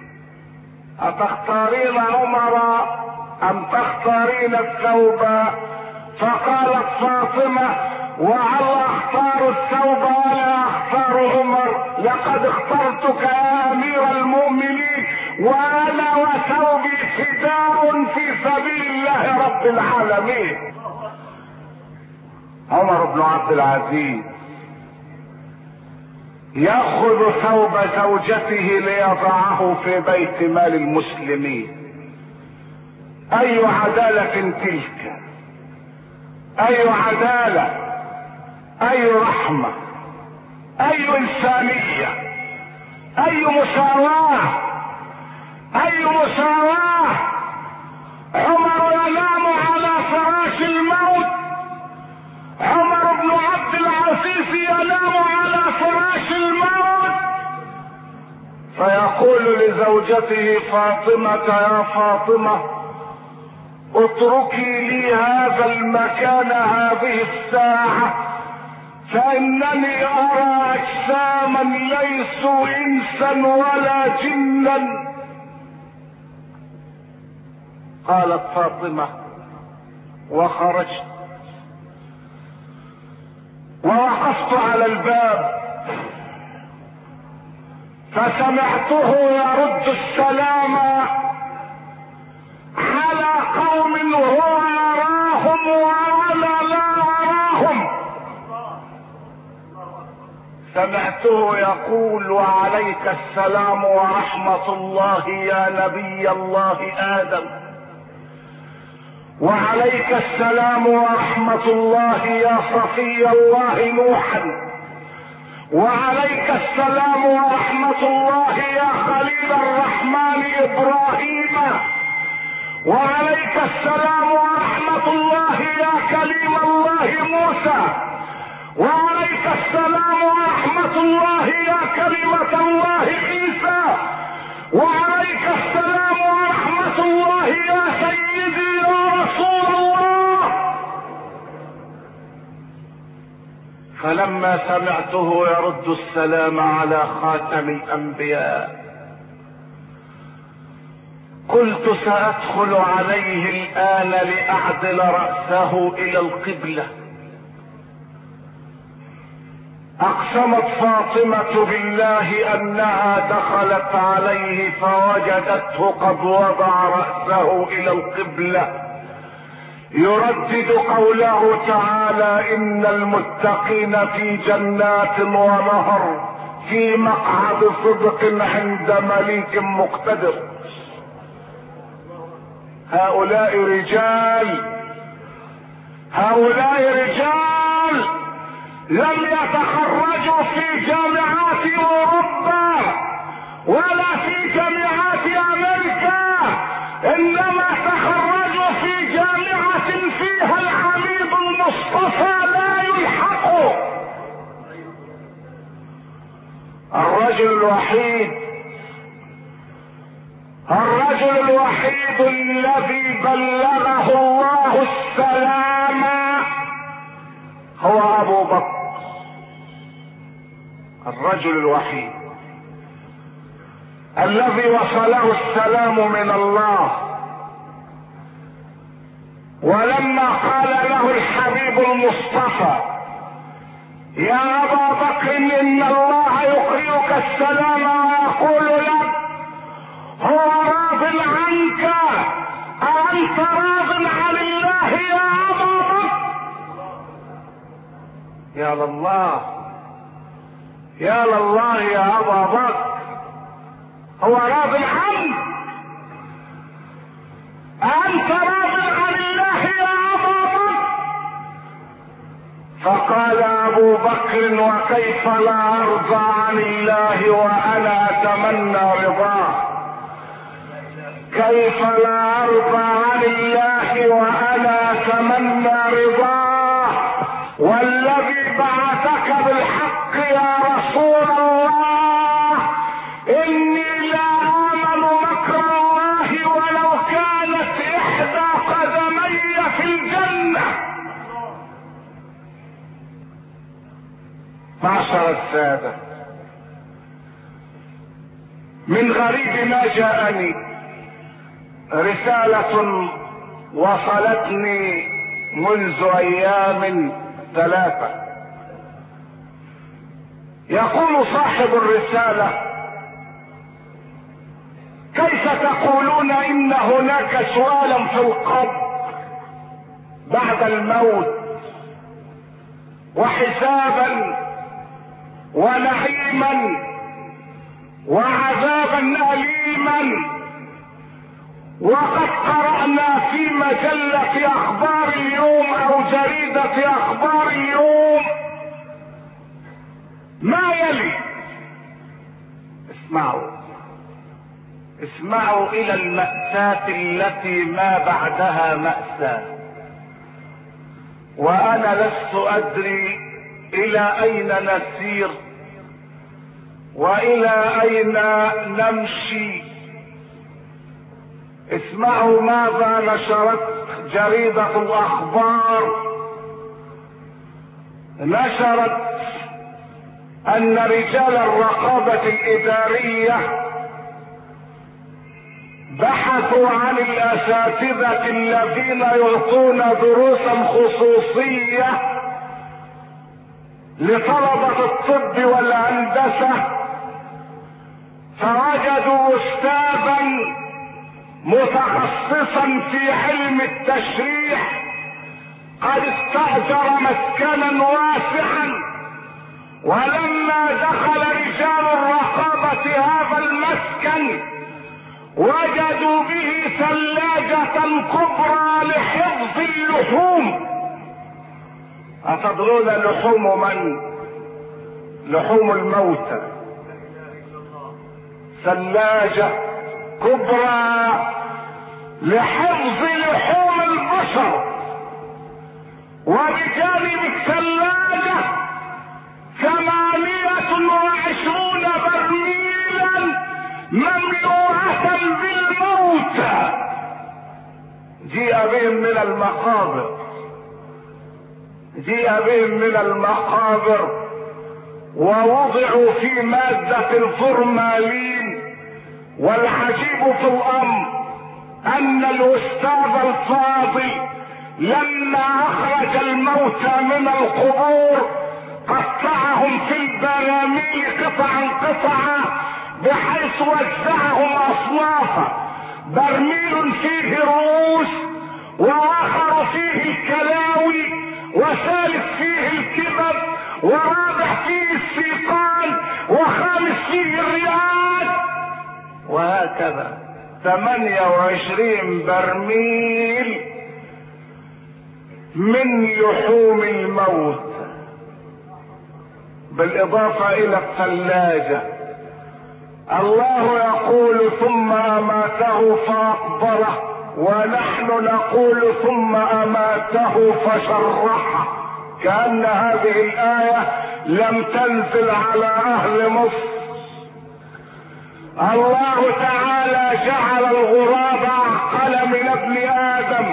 [SPEAKER 1] أتختارين عمر أم تختارين الثوب؟ فقالت فاطمة وعلى اختار الثوب ولا اختار عمر، لقد اخترتك يا امير المؤمنين وانا وثوبي فداء في سبيل الله رب العالمين. عمر بن عبد العزيز ياخذ ثوب زوجته ليضعه في بيت مال المسلمين. اي عدالة تلك، اي عدالة، اي رحمة، اي انسانية، اي مساواة، اي مساواة. عمر ينام على فراش الموت، عمر بن عبد العزيز ينام على فراش الموت فيقول لزوجته فاطمة يا فاطمة اتركي لي هذا المكان هذه الساعة، فإنني أرى أجساما ليسوا إنسا ولا جنا. قالت فاطمة وخرجت ووقفت على الباب فسمعته يرد السلام على قوم هو يراهم وانا لا اراهم. سمعته يقول وعليك السلام ورحمة الله يا نبي الله آدم، وعليك السلام ورحمة الله يا صفي الله نوحا، وعليك السلام ورحمة الله يا خليل الرحمن إبراهيم، وعليك السلام ورحمة الله يا كليم الله موسى، وعليك السلام ورحمة الله يا كلمة الله عيسى، وعليك السلام ورحمة الله يا سيدي يا رسول الله. فلما سمعته يرد السلام على خاتم الأنبياء قلت سأدخل عليه الآن لأعدل رأسه إلى القبلة. أقسمت فاطمة بالله أنها دخلت عليه فوجدته قد وضع رأسه إلى القبلة يردد قوله تعالى إن المتقين في جنات ونهر في مقعد صدق عند مليك مقتدر. هؤلاء رجال لم يتخرجوا في جامعات اوروبا ولا في جامعات امريكا، انما تخرجوا في جامعة فيها الحبيب المصطفى لا يلحق. الرجل الوحيد الذي بلغه الله السلام هو ابو بكر. الرجل الوحيد الذي وصله السلام من الله. ولما قال له الحبيب المصطفى يا ابا بكر ان الله يقرئك السلام ويقول لك هو راض عنك، أأنت راض عن الله يا ابا بكر؟ يا لله يا لله يا ابا بكر، هو راض عنك، أأنت راض عن الله يا ابا بكر؟ فقال ابو بكر وكيف لا ارضى عن الله وانا اتمنى رضاه، كيف لا ارضى عن الله وانا اتمنى رضاه، والذي بعثك بالحق يا رسول الله اني لا امن مكر الله ولو كانت احدى قدمي في الجنة. معشر السادة، من غريب ما جاءني رسالة وصلتني منذ ايام 3. يقول صاحب الرسالة كيف تقولون ان هناك سؤالا في القبر بعد الموت وحسابا ونعيما وعذابا أليما، وقد قرأنا في مجلة اخبار اليوم او جريدة اخبار اليوم ما يلي. اسمعوا الى المأساة التي ما بعدها مأساة، وانا لست ادري الى اين نسير والى اين نمشي. اسمعوا ماذا نشرت جريدة الاخبار. نشرت ان رجال الرقابة الادارية بحثوا عن الاساتذة الذين يعطون دروسا خصوصية لطلبة الطب والهندسة، فوجدوا استاذا متخصصا في علم التشريح قد استأجر مسكنا واسعا، ولما دخل رجال الرقابة هذا المسكن وجدوا به ثلاجة كبرى لحفظ اللحوم. أتدرون لحوم من؟ لحوم الموتى. ثلاجة كبرى لحفظ لحوم البشر، وبجانب الثلاجة 28 برميلا مملوءة بالموتى جيء بهم من المقابر ووضعوا في مادة الفورمالين. والعجيب في الامر ان الاستاذ الفاضل لما اخرج الموتى من القبور قطعهم في البراميل قطعا بحيث وزعهم اصنافا، برميل فيه رؤوس، واخر فيه الكلاوي، وثالث فيه الكبد، ورابع فيه السيقان، وخامس فيه الرئات، وهكذا 28 برميل من لحوم الموت. بالاضافة الى الثلاجة. الله يقول ثم اماته فاقبره، ونحن نقول ثم اماته فشرحه، كأن هذه الآية لم تنزل على اهل مصر. الله تعالى جعل الغراب اعقل من ابن ادم،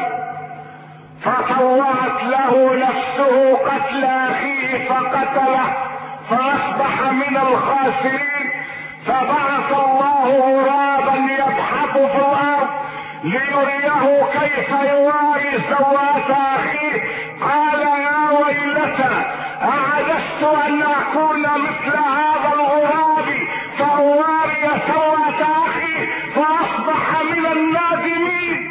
[SPEAKER 1] فطوعت له نفسه قتل اخيه فقتله فاصبح من الخاسرين، فبعث الله غرابا يبحث في الارض ليريه كيف يواري سوءة اخيه، قال يا ويلتى اعجزت ان اكون مثل هذا الغراب فاواري سوءة اخي فاصبح من النادمين.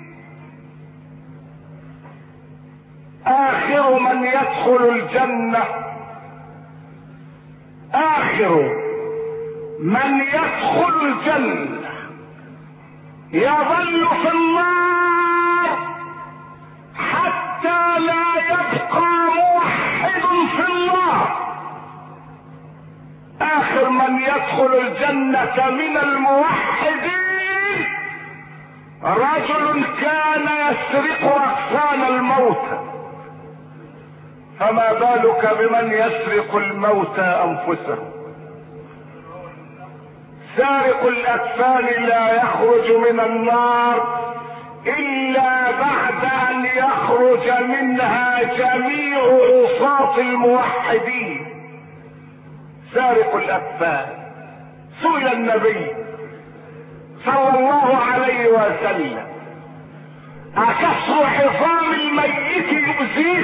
[SPEAKER 1] اخر من يدخل الجنة، اخر من يدخل الجنة يظل في النار حتى لا يبقى موحد في النار. اخر من يدخل الجنة من الموحدين رجل كان يسرق اغصان الموت، فما بالك بمن يسرق الموتى انفسهم. سارق الاكفان لا يخرج من النار الا بعد ان يخرج منها جميع عصاة الموحدين. سارق الاكفان سئل النبي صلى الله عليه وسلم اكسر عظام الميت يؤذيه؟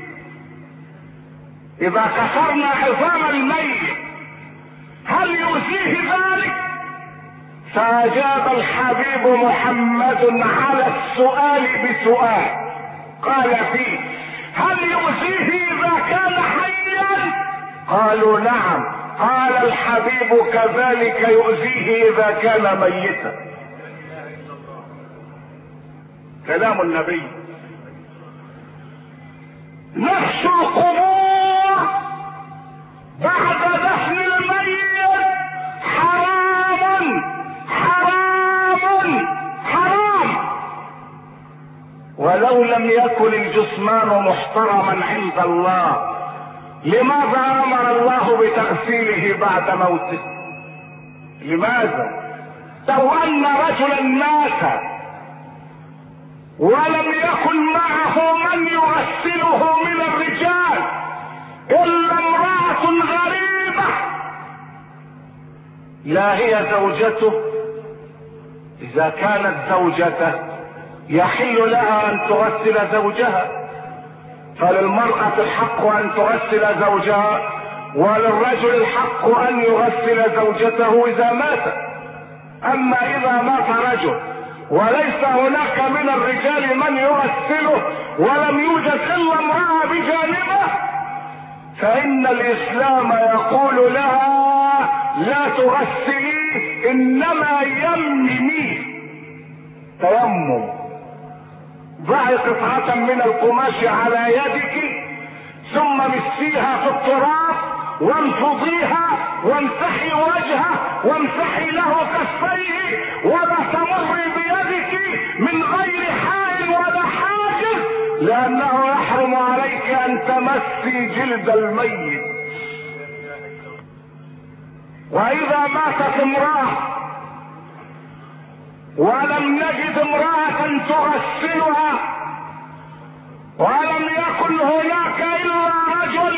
[SPEAKER 1] اذا كسرنا عظام الميت هل يؤذيه ذلك؟ فاجاب الحبيب محمد على السؤال بسؤال، قال فيه هل يؤذيه اذا كان حيا؟ قالوا نعم. قال الحبيب كذلك يؤذيه اذا كان ميتا. كلام النبي. نفس القبور بعد دفن الميت حرام حرام حرام، ولو لم يكن الجثمان محترما عند الله لماذا امر الله بتغسيله بعد موته؟ لماذا؟ لو ان رجلا مات ولم يكن معه من يغسله من الرجال الا امرأة غريبة لا هي زوجته، اذا كانت زوجته يحل لها ان تغسل زوجها، فللمرأة الحق ان تغسل زوجها وللرجل الحق ان يغسل زوجته اذا مات. اما اذا مات رجل وليس هناك من الرجال من يغسله ولم يوجد الا امرأة بجانبه، فان الاسلام يقول لها لا تغسليه انما يمميه تيمم. ضعي قطعة من القماش على يدك ثم مسيها في التراب وانفضيها وامسحي وجهه وامسحي له كفيه ولا تمر بيدك من غير حائل ولا حاجز، لانه يحرم عليك ان تمسي جلد الميت. واذا ماتت امرأة ولم نجد امرأة تغسلها ولم يكن هناك الا رجل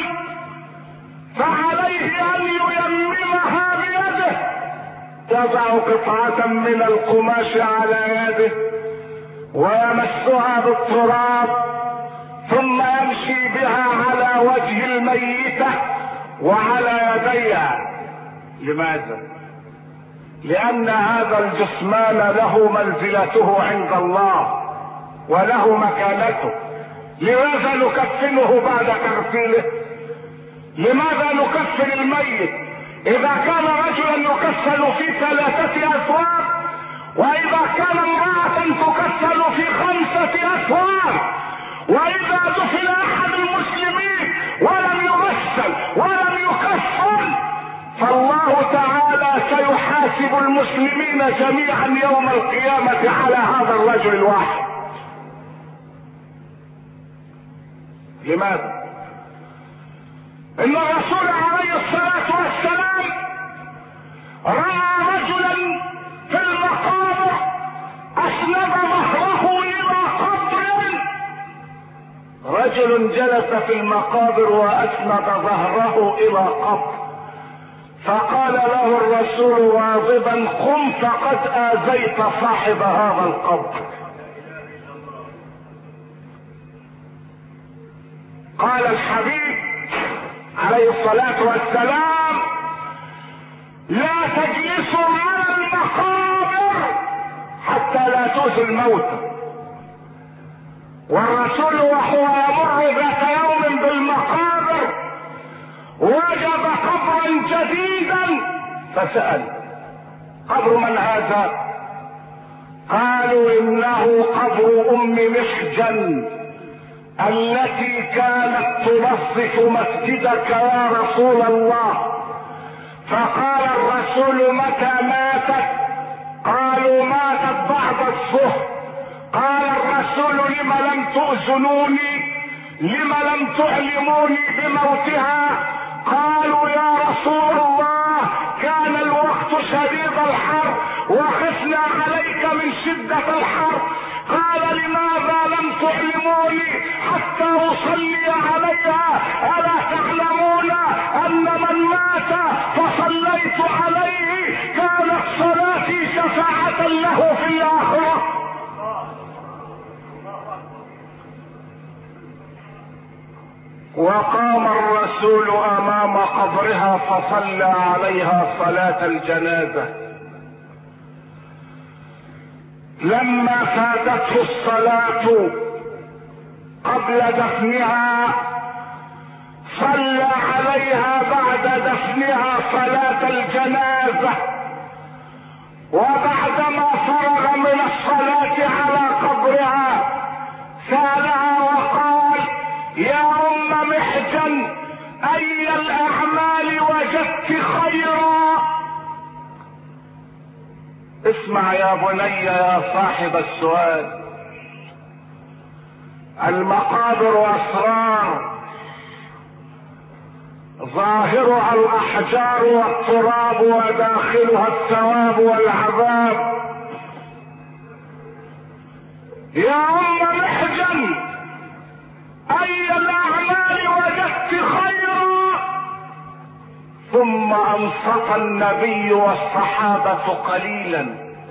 [SPEAKER 1] فعليه ان ييممها بيده، يضع قطعة من القماش على يده ويمسها بالتراب ثم يمشي بها على وجه الميتة وعلى يديها. لماذا؟ لان هذا الجسمان له منزلته عند الله وله مكانته. لماذا نكفنه بعد تغسيله؟ لماذا نكفن الميت؟ اذا كان رجلا يكفن في 3 اثواب واذا كان امرأة تكفن في 5 اثواب، واذا دفن احد المسلمين ولم يغسل ولم يكفن يحاسب المسلمين جميعا يوم القيامة على هذا الرجل الواحد. لماذا؟ ان الرسول عليه الصلاة والسلام رأى رجلا في المقابر اسند ظهره الى قبر. رجل جلس في المقابر واسند ظهره الى قبر، فقال له الرسول واغضبا: قم فقد آذيت صاحب هذا القبر. قال الحبيب عليه الصلاة والسلام: لا تجلسوا على المقابر حتى لا تؤذوا الموتى. والرسول وهو يمر ذات يوم بالمقابر وجد قبرا جديدا، فسأل: قبر من هذا؟ قالوا: انه قبر ام محجن التي كانت تنظف مسجدك يا رسول الله. فقال الرسول: متى ماتت؟ قالوا: ماتت بعد الظهر. قال الرسول: لم لم تؤذنوني؟ لم لم تعلموني بموتها؟ قالوا: يا رسول الله كان الوقت شديد الحر وخفنا عليك من شدة الحر. قال: لماذا لم تعلموني حتى اصلي عليها؟ الا تعلمون ان من مات فصليت عليه كانت صلاتي شفاعة له في الاخرة؟ وقام الرسول امام قبرها فصلى عليها صلاة الجنازة. لما فاتته الصلاة قبل دفنها صلى عليها بعد دفنها صلاة الجنازة، وبعدما فرغ من الصلاة على قبرها سألها وقال: يا ام محجن اي الاعمال وجدت خيرا؟ اسمع يا بني يا صاحب السؤال، المقابر اسرار ظاهرها الاحجار والتراب وداخلها الثواب والعذاب. يا ام محجن اي الاعمال وجدت خيرا؟ ثم انصت النبي والصحابة قليلا،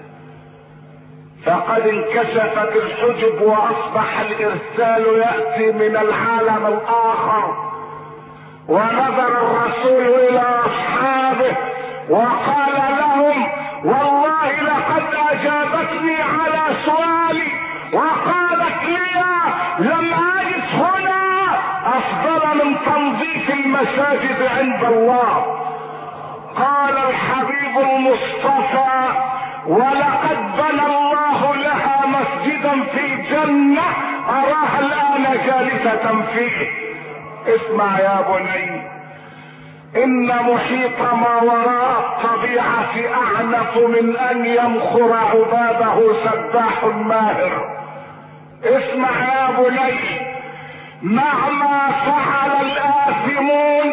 [SPEAKER 1] فقد انكشفت الحجب واصبح الارسال يأتي من العالم الاخر. ونظر الرسول الى اصحابه وقال لهم: والله لقد اجابتني على سؤالي وقالت لي لم اجد هنا افضل من تنظيف المساجد عند الله. قال الحبيب المصطفى: ولقد بنى الله لها مسجدا في الجنة اراها الان جالسة فيه. اسمع يا بني، ان محيط ما وراء الطبيعة اعنف من ان يمخر عباده سباح ماهر. اسمع يا بني، مهما فعل الآثمون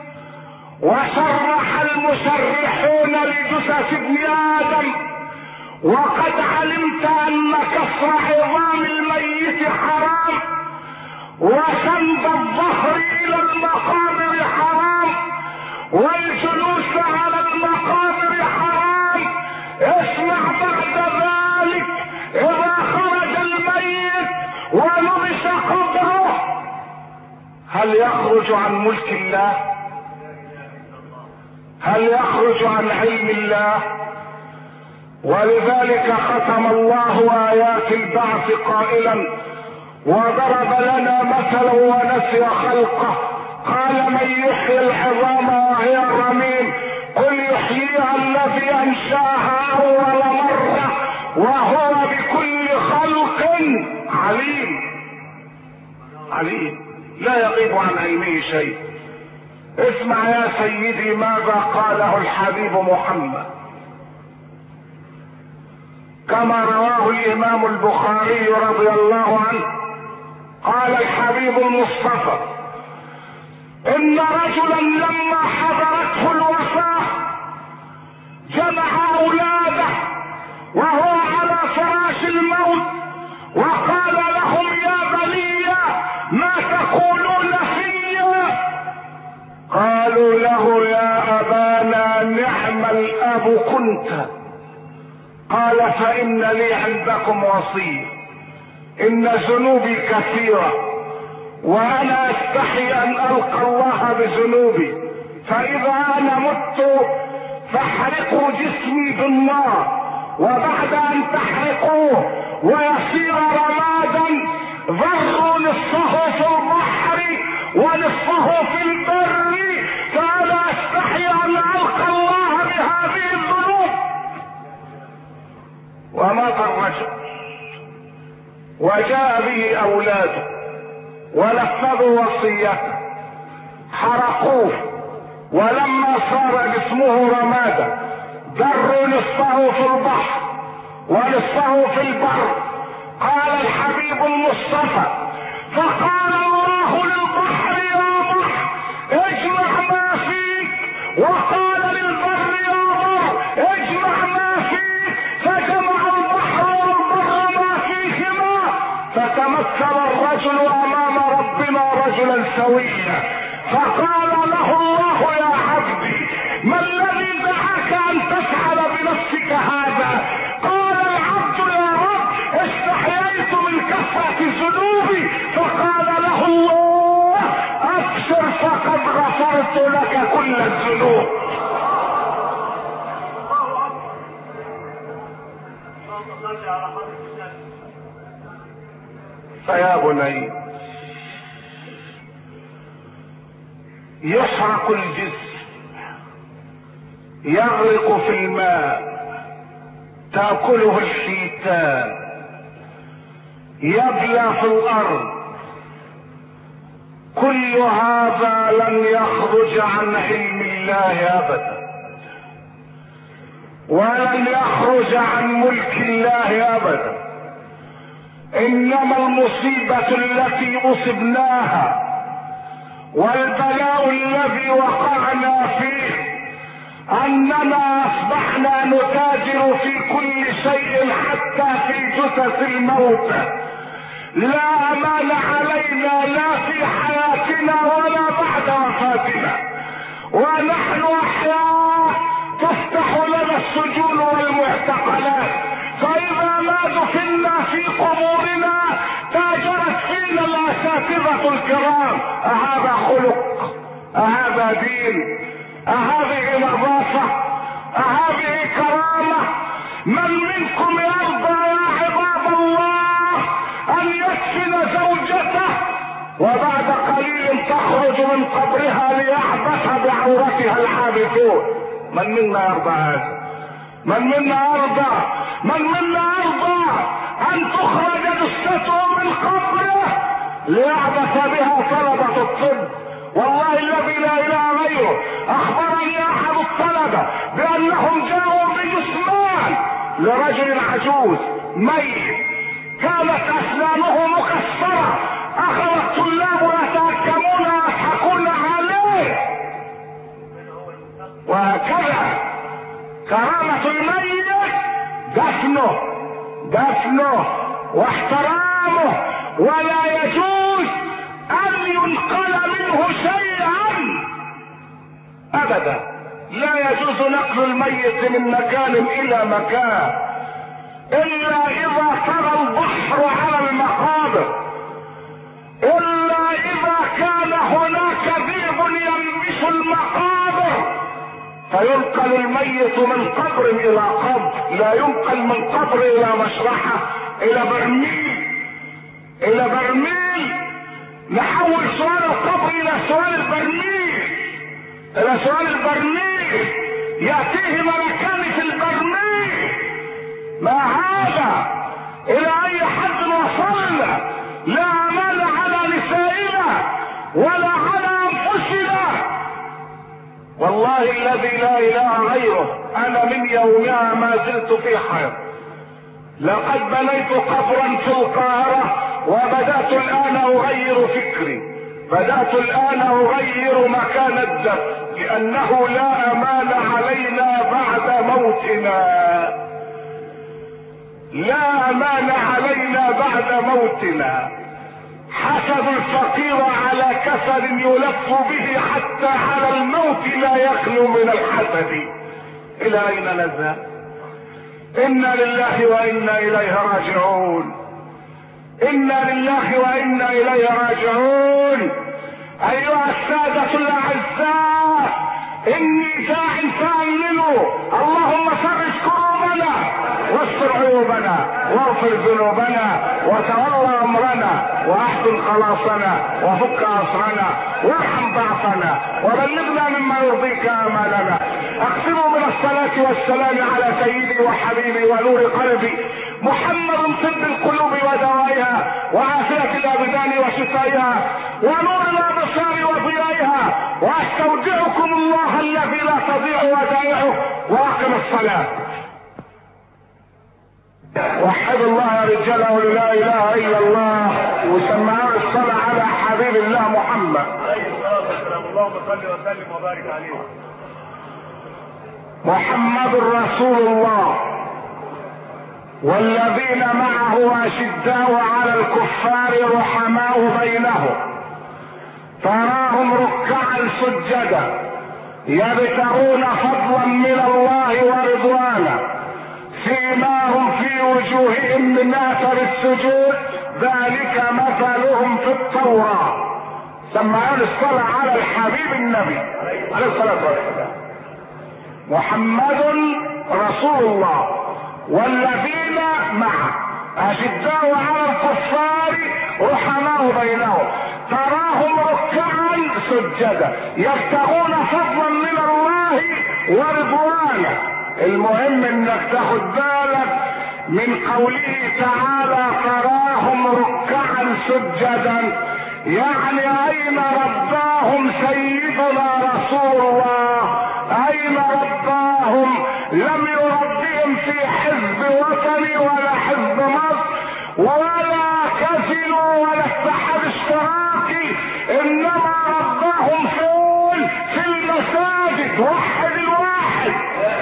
[SPEAKER 1] وشرح المشرحون لجثث ابن آدم، وقد علمت أن كسر عظام الميت حرام وسند الظهر إلى المقابر حرام والجلوس على المقابر حرام. اسمع بعد ذلك، إذا خرج الميت ونبش قبره هل يخرج عن ملك الله؟ هل يخرج عن علم الله؟ ولذلك ختم الله آيات البعث قائلا: وضرب لنا مثلا ونسي خلقه قال: من يحيي العظام وهي رميم قل يحييها الذي انشاها اول مرة وهو بكل خلق عليم. عليم لا يغيب عن علمه شيء. اسمع يا سيدي ماذا قاله الحبيب محمد كما رواه الامام البخاري رضي الله عنه. قال الحبيب المصطفى: ان رجلا لما حضرته الوفاة جمع اولاده وهو على فراش الموت وقال لهم: يا بني ما تقولون في؟ قالوا له: يا ابانا نعم الاب كنت. قال: فان لي عندكم وصيه، ان ذنوبي كثيره وانا استحي ان القى الله بذنوبي، فاذا انا مت فاحرقوا جسمي بالنار، وبعد ان تحرقوه ويصير رمادا ذروا نصفه في البحر ونصفه في البر، فانا استحي ان القى الله بهذه الذنوب. ومات الرجل وجاء به اولاده ونفذوا وصيته، حرقوه، ولما صار جسمه رمادا ذروا نصفه في البحر ونصفه في البر. قال الحبيب المصطفى: فقال الله للبحر: يا بحر اجمع ما فيك، وقال للبر: يا بر اجمع ما فيك، فجمع البحر والبر ما فيهما، فتمثل الرجل امام ربنا رجلا سويا، فقال له الله: يا عبدي ما الذي دعاك ان تفعل بنفسك هذا؟ قال العبد: يا رب استحييت من كثرة ذنوبي. فقال له الله: ابشر فقد غفرت لك كل الذنوب. فيا بني، يحرق الجسم، يغرق في الماء، تأكله الحيتان، يبلى في الارض، كل هذا لن يخرج عن علم الله ابدا، ولن يخرج عن ملك الله ابدا. انما المصيبة التي اصبناها والبلاء الذي وقعنا فيه اننا اصبحنا نتاجر في كل شيء حتى في جثث الموت. لا امان علينا لا في حياتنا ولا بعد وفاتنا، ونحن احياء تفتح لنا السجون والمعتقلات، فاذا ما دفنا في قبورنا تاجرت فينا الاساتذة الكرام. اهذا خلق؟ اهذا دين؟ اهذه نظافة؟ اهذه كرامة؟ من منكم يرضى يا عباد الله ان يدفن زوجته وبعد قليل تخرج من قبرها ليعبث بعورتها العابثون؟ من منا يرضى هذا؟ من منا يرضى؟ من منا يرضى ان تخرج جثته من قبره ليعبث بها طلبة الطب؟ والله الذي لا اله غيره اخبرني احد الطلبة بانهم جاءوا بجثمان لرجل عجوز ميت كانت اسنانه مكسرة، اخذ الطلاب يتهكمون ويضحكون عليه. وهكذا كرامة الميت دفنه واحترامه، ولا يجوز ان ينقل منه شيئا ابدا. لا يجوز نقل الميت من مكان الى مكان الا اذا ترى البحر على المقابر، الا اذا كان هناك ذئب ينبش المقابر، فينقل الميت من قبر الى قبر، لا ينقل من قبر الى مشرحة الى برميل. نحول سؤال القبر الى سؤال البرميل، يأتيه ملكان في البرميل. ما هذا؟ الى اي حد وصلنا؟ لا امان على نسائنا ولا على انفسنا. والله الذي لا اله غيره انا من يومها ما زلت في حيرة، لقد بنيت قبرا في القاهرة وبدأت الآن أغير فكري، بدأت الآن أغير مكان الدفن، لأنه لا أمان علينا بعد موتنا، لا أمان علينا بعد موتنا. حسب الفقير على كسر يلف به حتى على الموت لا يخلو من الحسد. إلى أين نذهب؟ إنا لله وإنا إليه راجعون، إنا لله وإنا إليه راجعون. أيها السادة الأعزاء، إني داع فأمنوا، اللهم فرج كروبنا واستر عيوبنا واغفر ذنوبنا وتولى أمرنا وأحسن خلاصنا وفك أسرنا وارحم ضعفنا وبلغنا مما يرضيك آمالنا. أقسموا من الصلاة والسلام على سيدي وحبيبي ونور قلبي محمد طب القلوب ودوائها وعافية الأبدان وشفائها ونور الأبصار وضيائها، وأستودعكم الله الذي لا تضيع ودائعه، وأقم الصلاة. وحد الله يا رجاله لا اله الا الله، وسمعوا الصلاة على حبيب الله محمد.
[SPEAKER 2] اللهم صل وسلم وبارك عليه.
[SPEAKER 1] محمد رسول الله والذين معه أشداء على الكفار رحماء بينهم، تراهم ركعا سجدا يبتغون فضلا من الله ورضوانا، سيماهم في وجوههم من اثر السجود، ذلك مثلهم في التوراة. سمعون الصلاة على الحبيب النبي عليه الصلاة والسلام. محمد رسول الله والذين معه أشداء على الكفار رحماء بينهم، تراهم ركعا سجدا يبتغون فضلا من الله ورضوانا. المهم انك تاخد بالك من قوله تعالى تراهم ركعا سجدا، يعني اين رباهم سيدنا رسول الله؟ اين رباهم؟ لم يربهم في حزب وطني ولا حزب مصر ولا كازينو ولا اتحاد اشتراكي، انما رباهم فين؟ في المساجد. وحد الواحد.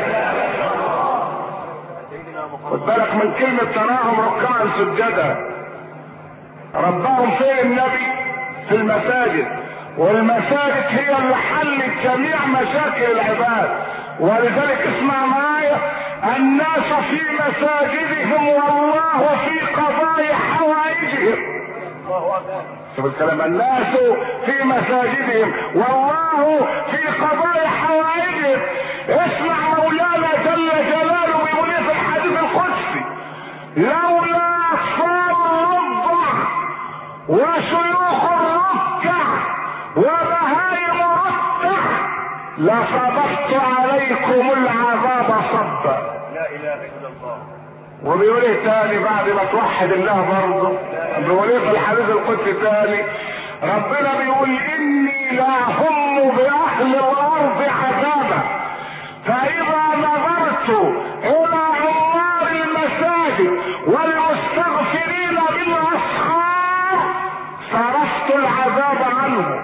[SPEAKER 1] خد بالك من كلمة تراهم ركعا سجدا. رباهم فين النبي؟ في المساجد، والمساجد هي اللي حلت جميع مشاكل العباد. ولذلك اسمع معايا، الناس في مساجدهم والله في قضاء حوائجهم. شوف الكلام، الناس في مساجدهم والله في قضاء حوائجهم. اسمع مولانا جل جلاله بيقول في الحديث القدسي: لولا اطفال الرضع وشيوخ الركع وبهائم الركع لصببت عليكم العذاب صبا.
[SPEAKER 2] لا اله الا الله.
[SPEAKER 1] وبيقول ايه تاني بعد ما توحد الله برضه؟ بيقول ايه في الحديث القدسي تاني؟ ربنا بيقول: اني لا هم باهل الارض عذابا، فاذا نظرت الى عمار المساجد والمستغفرين بالاسحار صرفت العذاب عنهم.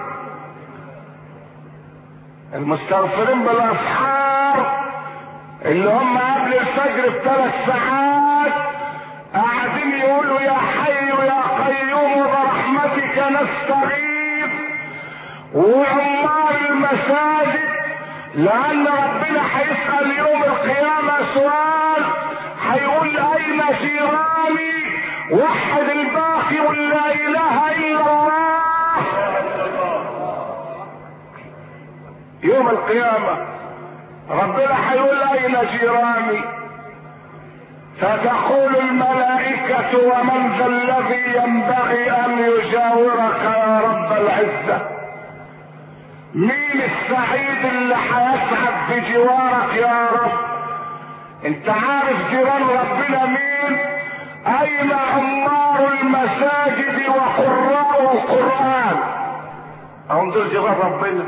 [SPEAKER 1] المستغفرين بالاسحار اللي هم قبل الفجر ب3 ساعات قاعدين يقولوا: يا حي يا قيوم برحمتك نستغيث. وعمار المساجد لان ربنا هيسأل يوم القيامة سؤال، هيقول: اين جيراني؟ وحد الباقي ولا اله الا الله. يوم القيامة ربنا هيقول: اين جيراني؟ فتقول الملائكة: ومن ذا الذي ينبغي ان يجاورك يا رب العزة؟ مين السعيد اللي هيسعد بجوارك يا رب؟ انت عارف جيران ربنا مين؟ اين عمار المساجد وقراء القرآن؟ هم دول جيران ربنا.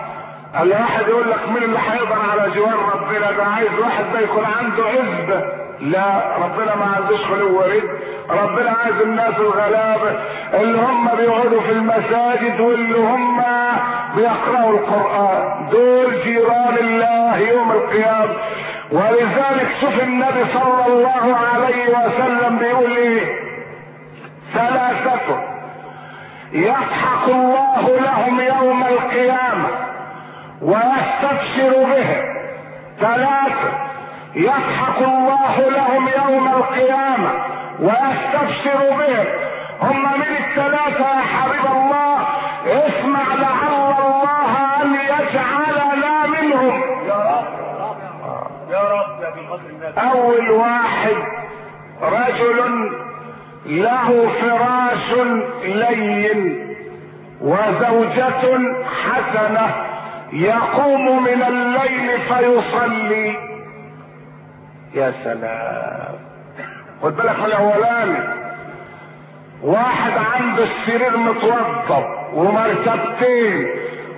[SPEAKER 1] الواحد يقول لك مين اللي هيقدر على جوار ربنا؟ ده عايز واحد ده يكون عنده عزبة لا، ربنا ما عندوش خلو ورد. ربنا عايز الناس الغلابة اللي هم بيقعدوا في المساجد واللي هم بيقرأوا القرآن، دول جيران الله يوم القيامة. ولذلك شوف النبي صلى الله عليه وسلم بيقول ايه: ثلاثة يضحك الله لهم يوم القيامة ويستبشر بهم. ثلاثة يضحك الله لهم يوم القيامة ويستبشر بهم. هم من الثلاثة يا حبيب الله؟ اسمع لعل الله ان يجعلنا منهم
[SPEAKER 2] يا رب يا رب يا بالفضل النبي.
[SPEAKER 1] اول واحد: رجل له فراش لين وزوجة حسنة يقوم من الليل فيصلي. يا سلام، خد بالك من الاولاني. واحد عنده السرير متوضب ومرتبتين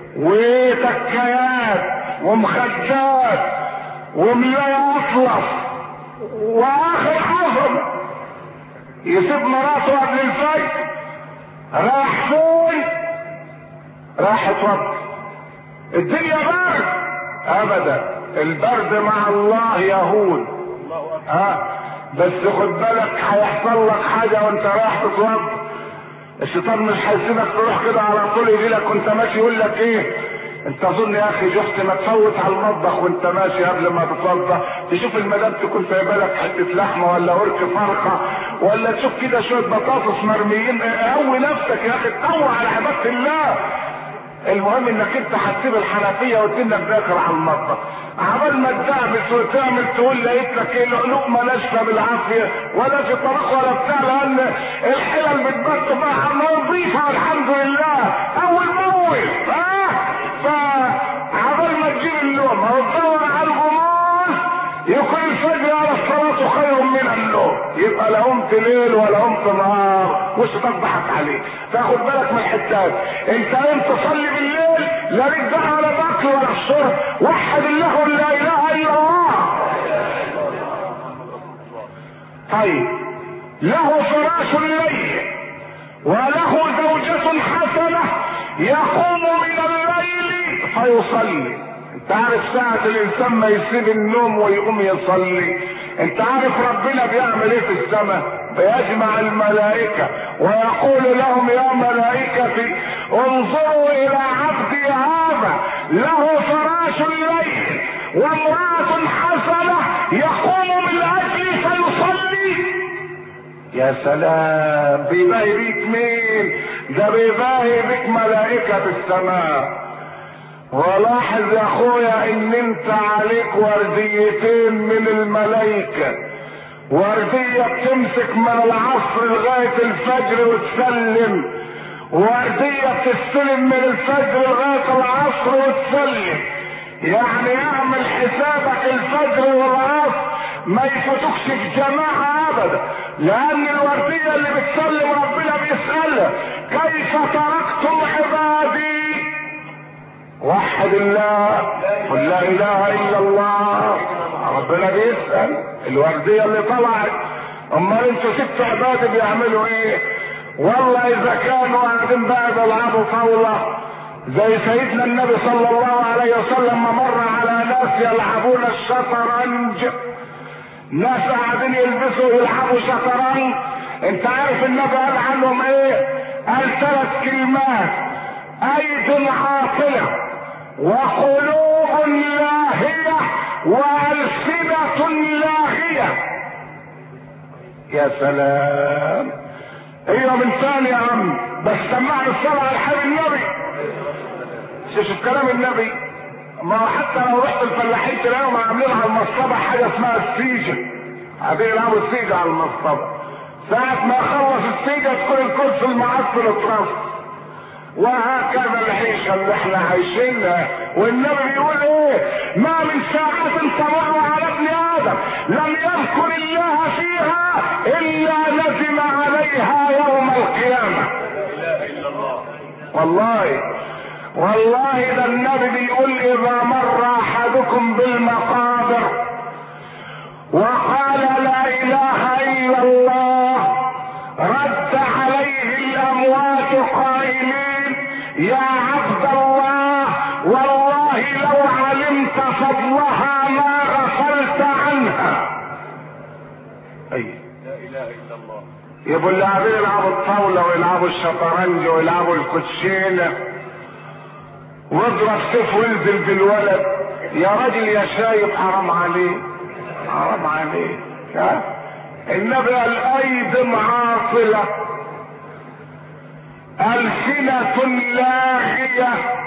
[SPEAKER 1] وتكيات ومخدات وملاية اطلس واخر عظم، يسيب مراته قبل الفجر راح فين؟ راح اتوضى. الدنيا برد؟ ابدا، البرد مع الله يهون. بس خد بالك هيحصل لك حاجه وانت رايح تتوضى. الشيطان مش هيسيبك تروح كده على طول، يجي لك وانت ماشي يقول لك ايه: انت اظن يا اخي شفت ما تفوت على المطبخ وانت ماشي قبل ما تتوضى تشوف المدام تكون سايبه لك حته لحمه ولا ورك فرخه، ولا تشوف كده شويه بطاطس مرميين. قوي نفسك يا اخي، تقوى على عباده الله. المهم انك انت هتسيب الحنفيه وتنك داخل على المطبخ، عبال ما تدعبس وتعمل تقول لقيت لك ايه لقمه ناشفه بالعافيه ولا في طبق ولا بتاع، لان الحلل بتبط بقى نظيفه الحمد لله اول باول. فعبال ما تجيب اللقمه وتدور على الغموس يكون الفجر على الصلاه خير من النوم، يبقى لا قمت ليل ولا قمت نهار وش تضحك عليك. فاخد بالك من الحتات. انت قمت تصلي بالليل لا ليك دعوه ولا باكل ولا الشرب، وحد الله لا اله الا الله. طيب، له فراش لين وله زوجة حسنة يقوم من الليل فيصلي. انت عارف ساعة الانسان ما يسيب النوم ويقوم يصلي، انت عارف ربنا بيعمل ايه في السماء؟ بيجمع الملائكة ويقول لهم: يا ملائكتي انظروا الى عبدي هذا له فراش الليل وامرأة حسنة يقوم من اجلي فيصلي. يا سلام، بيباهي بيك مين؟ ده بيباهي بيك ملائكة في السماء. ولاحظ يا اخويا ان انت عليك ورديتين من الملائكة، وردية بتمسك من العصر لغاية الفجر وتسلم، وردية بتستلم من الفجر لغاية العصر وتسلم. يعني اعمل حسابك الفجر والعصر ما يفوتوكش في جماعة ابدا، لان الوردية اللي بتسلم ربنا بيسألها: كيف تركتم عبادي؟ وحد الله، قل لا اله الا الله. ربنا بيسأل الوردية اللي طلعت: امال انتوا ست عباد بيعملوا ايه؟ والله اذا كانوا قاعدين بقى بيلعبوا طاولة زي سيدنا النبي صلى الله عليه وسلم ما مر على ناس يلعبون الشطرنج، ناس قاعدين يلبسوا ويلعبوا شطرنج. انت عارف النبي قال عنهم ايه؟ قال 3 كلمات: ايد عاطلة وقلوب لاهية والسنة لاهية. يا سلام، ايوه من ثاني يا عم، بس سمعني الصلاة على حبيب النبي. شوف كلام النبي. ما حتى لو رحت الفلاحين تلاقيهم عاملين على المصطبة حاجة اسمها السيجة، قاعدين يلعبوا السيجة على المصطبة. ساعة ما يخلص السيجة تكون الكرسي المعفن اترص. وهكذا العيشة اللي احنا عايشينها. والنبي بيقول ايه: ما من ساعة تمر على ابن ادم لم يذكر الله فيها الا ندم عليها يوم القيامة. والله ده النبي بيقول: اذا مر احدكم بالمقابر وقال لا اله الا الله، رد عليه الاموات قائلين يا عبد الله والله لو علمت فضلها ما غفلت عنها. اي
[SPEAKER 2] لا اله الا الله.
[SPEAKER 1] يبقوا اللاعبين يلعبوا الطاوله ويلعبوا الشطرنج ويلعبوا الكوتشينه واضرب سيف وانزل بالولد. يا راجل يا شايب حرام عليك، حرام عليك. ها النبي قال ايد عاطله السنة لاغية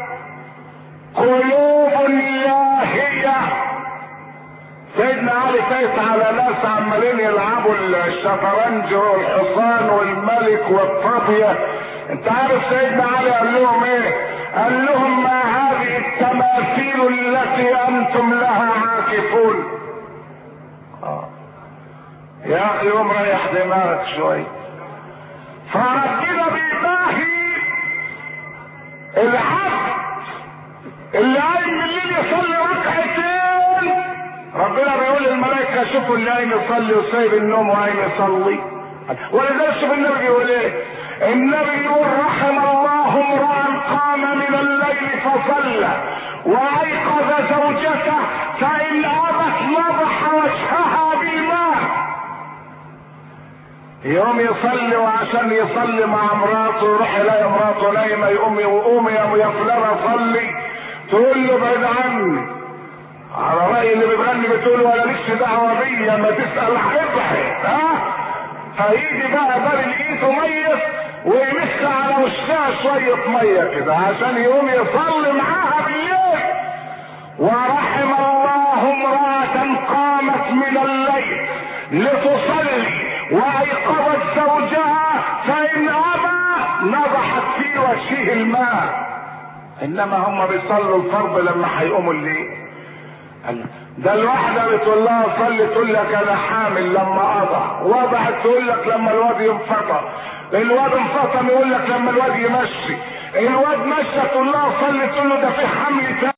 [SPEAKER 1] قلوب لاهية. سيدنا علي فايت على ناس عمالين يلعبوا الشطرنج والحصان والملك والطابية. انت عارف سيدنا علي قال لهم ايه؟ قال لهم ما هذه التماثيل التي انتم لها عاكفون. يا اخي قوم ريح دماغك شوي. فربنا بيباهي العبد اللي قايم الليل يصلي ركعتين. ربنا بيقول للملائكه شوفوا اللي قايم يصلي وسايب النوم وقايم يصلي. ولذلك شوف النبي بيقول ايه؟ النبي يقول رحم الله امرا قام من الليل فصلى وايقظ زوجته فان ابت نضح وجهها بالماء. يوم يصلي وعشان يصلي مع مراته يروح يلاقي مراته نايمه يقوم يا فلانه صلي، تقول له بعد عني. على راي اللي بتغني بتقول ولا لكش دعوه بيا ما تسال ابعد. ها فيجي بقى باب الايد ميت ويمس على وشها شويه ميه كده عشان يقوم يصلي معاها بالليل. ورحم الله امراه قامت من الليل لتصلي وايقظت زوجها فان ابى نضحت في وجهه الماء. انما هم بيصلوا الفرض لما هيقوموا الليل. ده الواحده بتقول لها صلي تقول لك انا حامل لما اضع، وضعت تقول لك لما الواد ينفطر، الواد انفطم يقول لك لما الواد يمشي، الواد مشى تقول لها صلي تقول له ده في حمل تاني.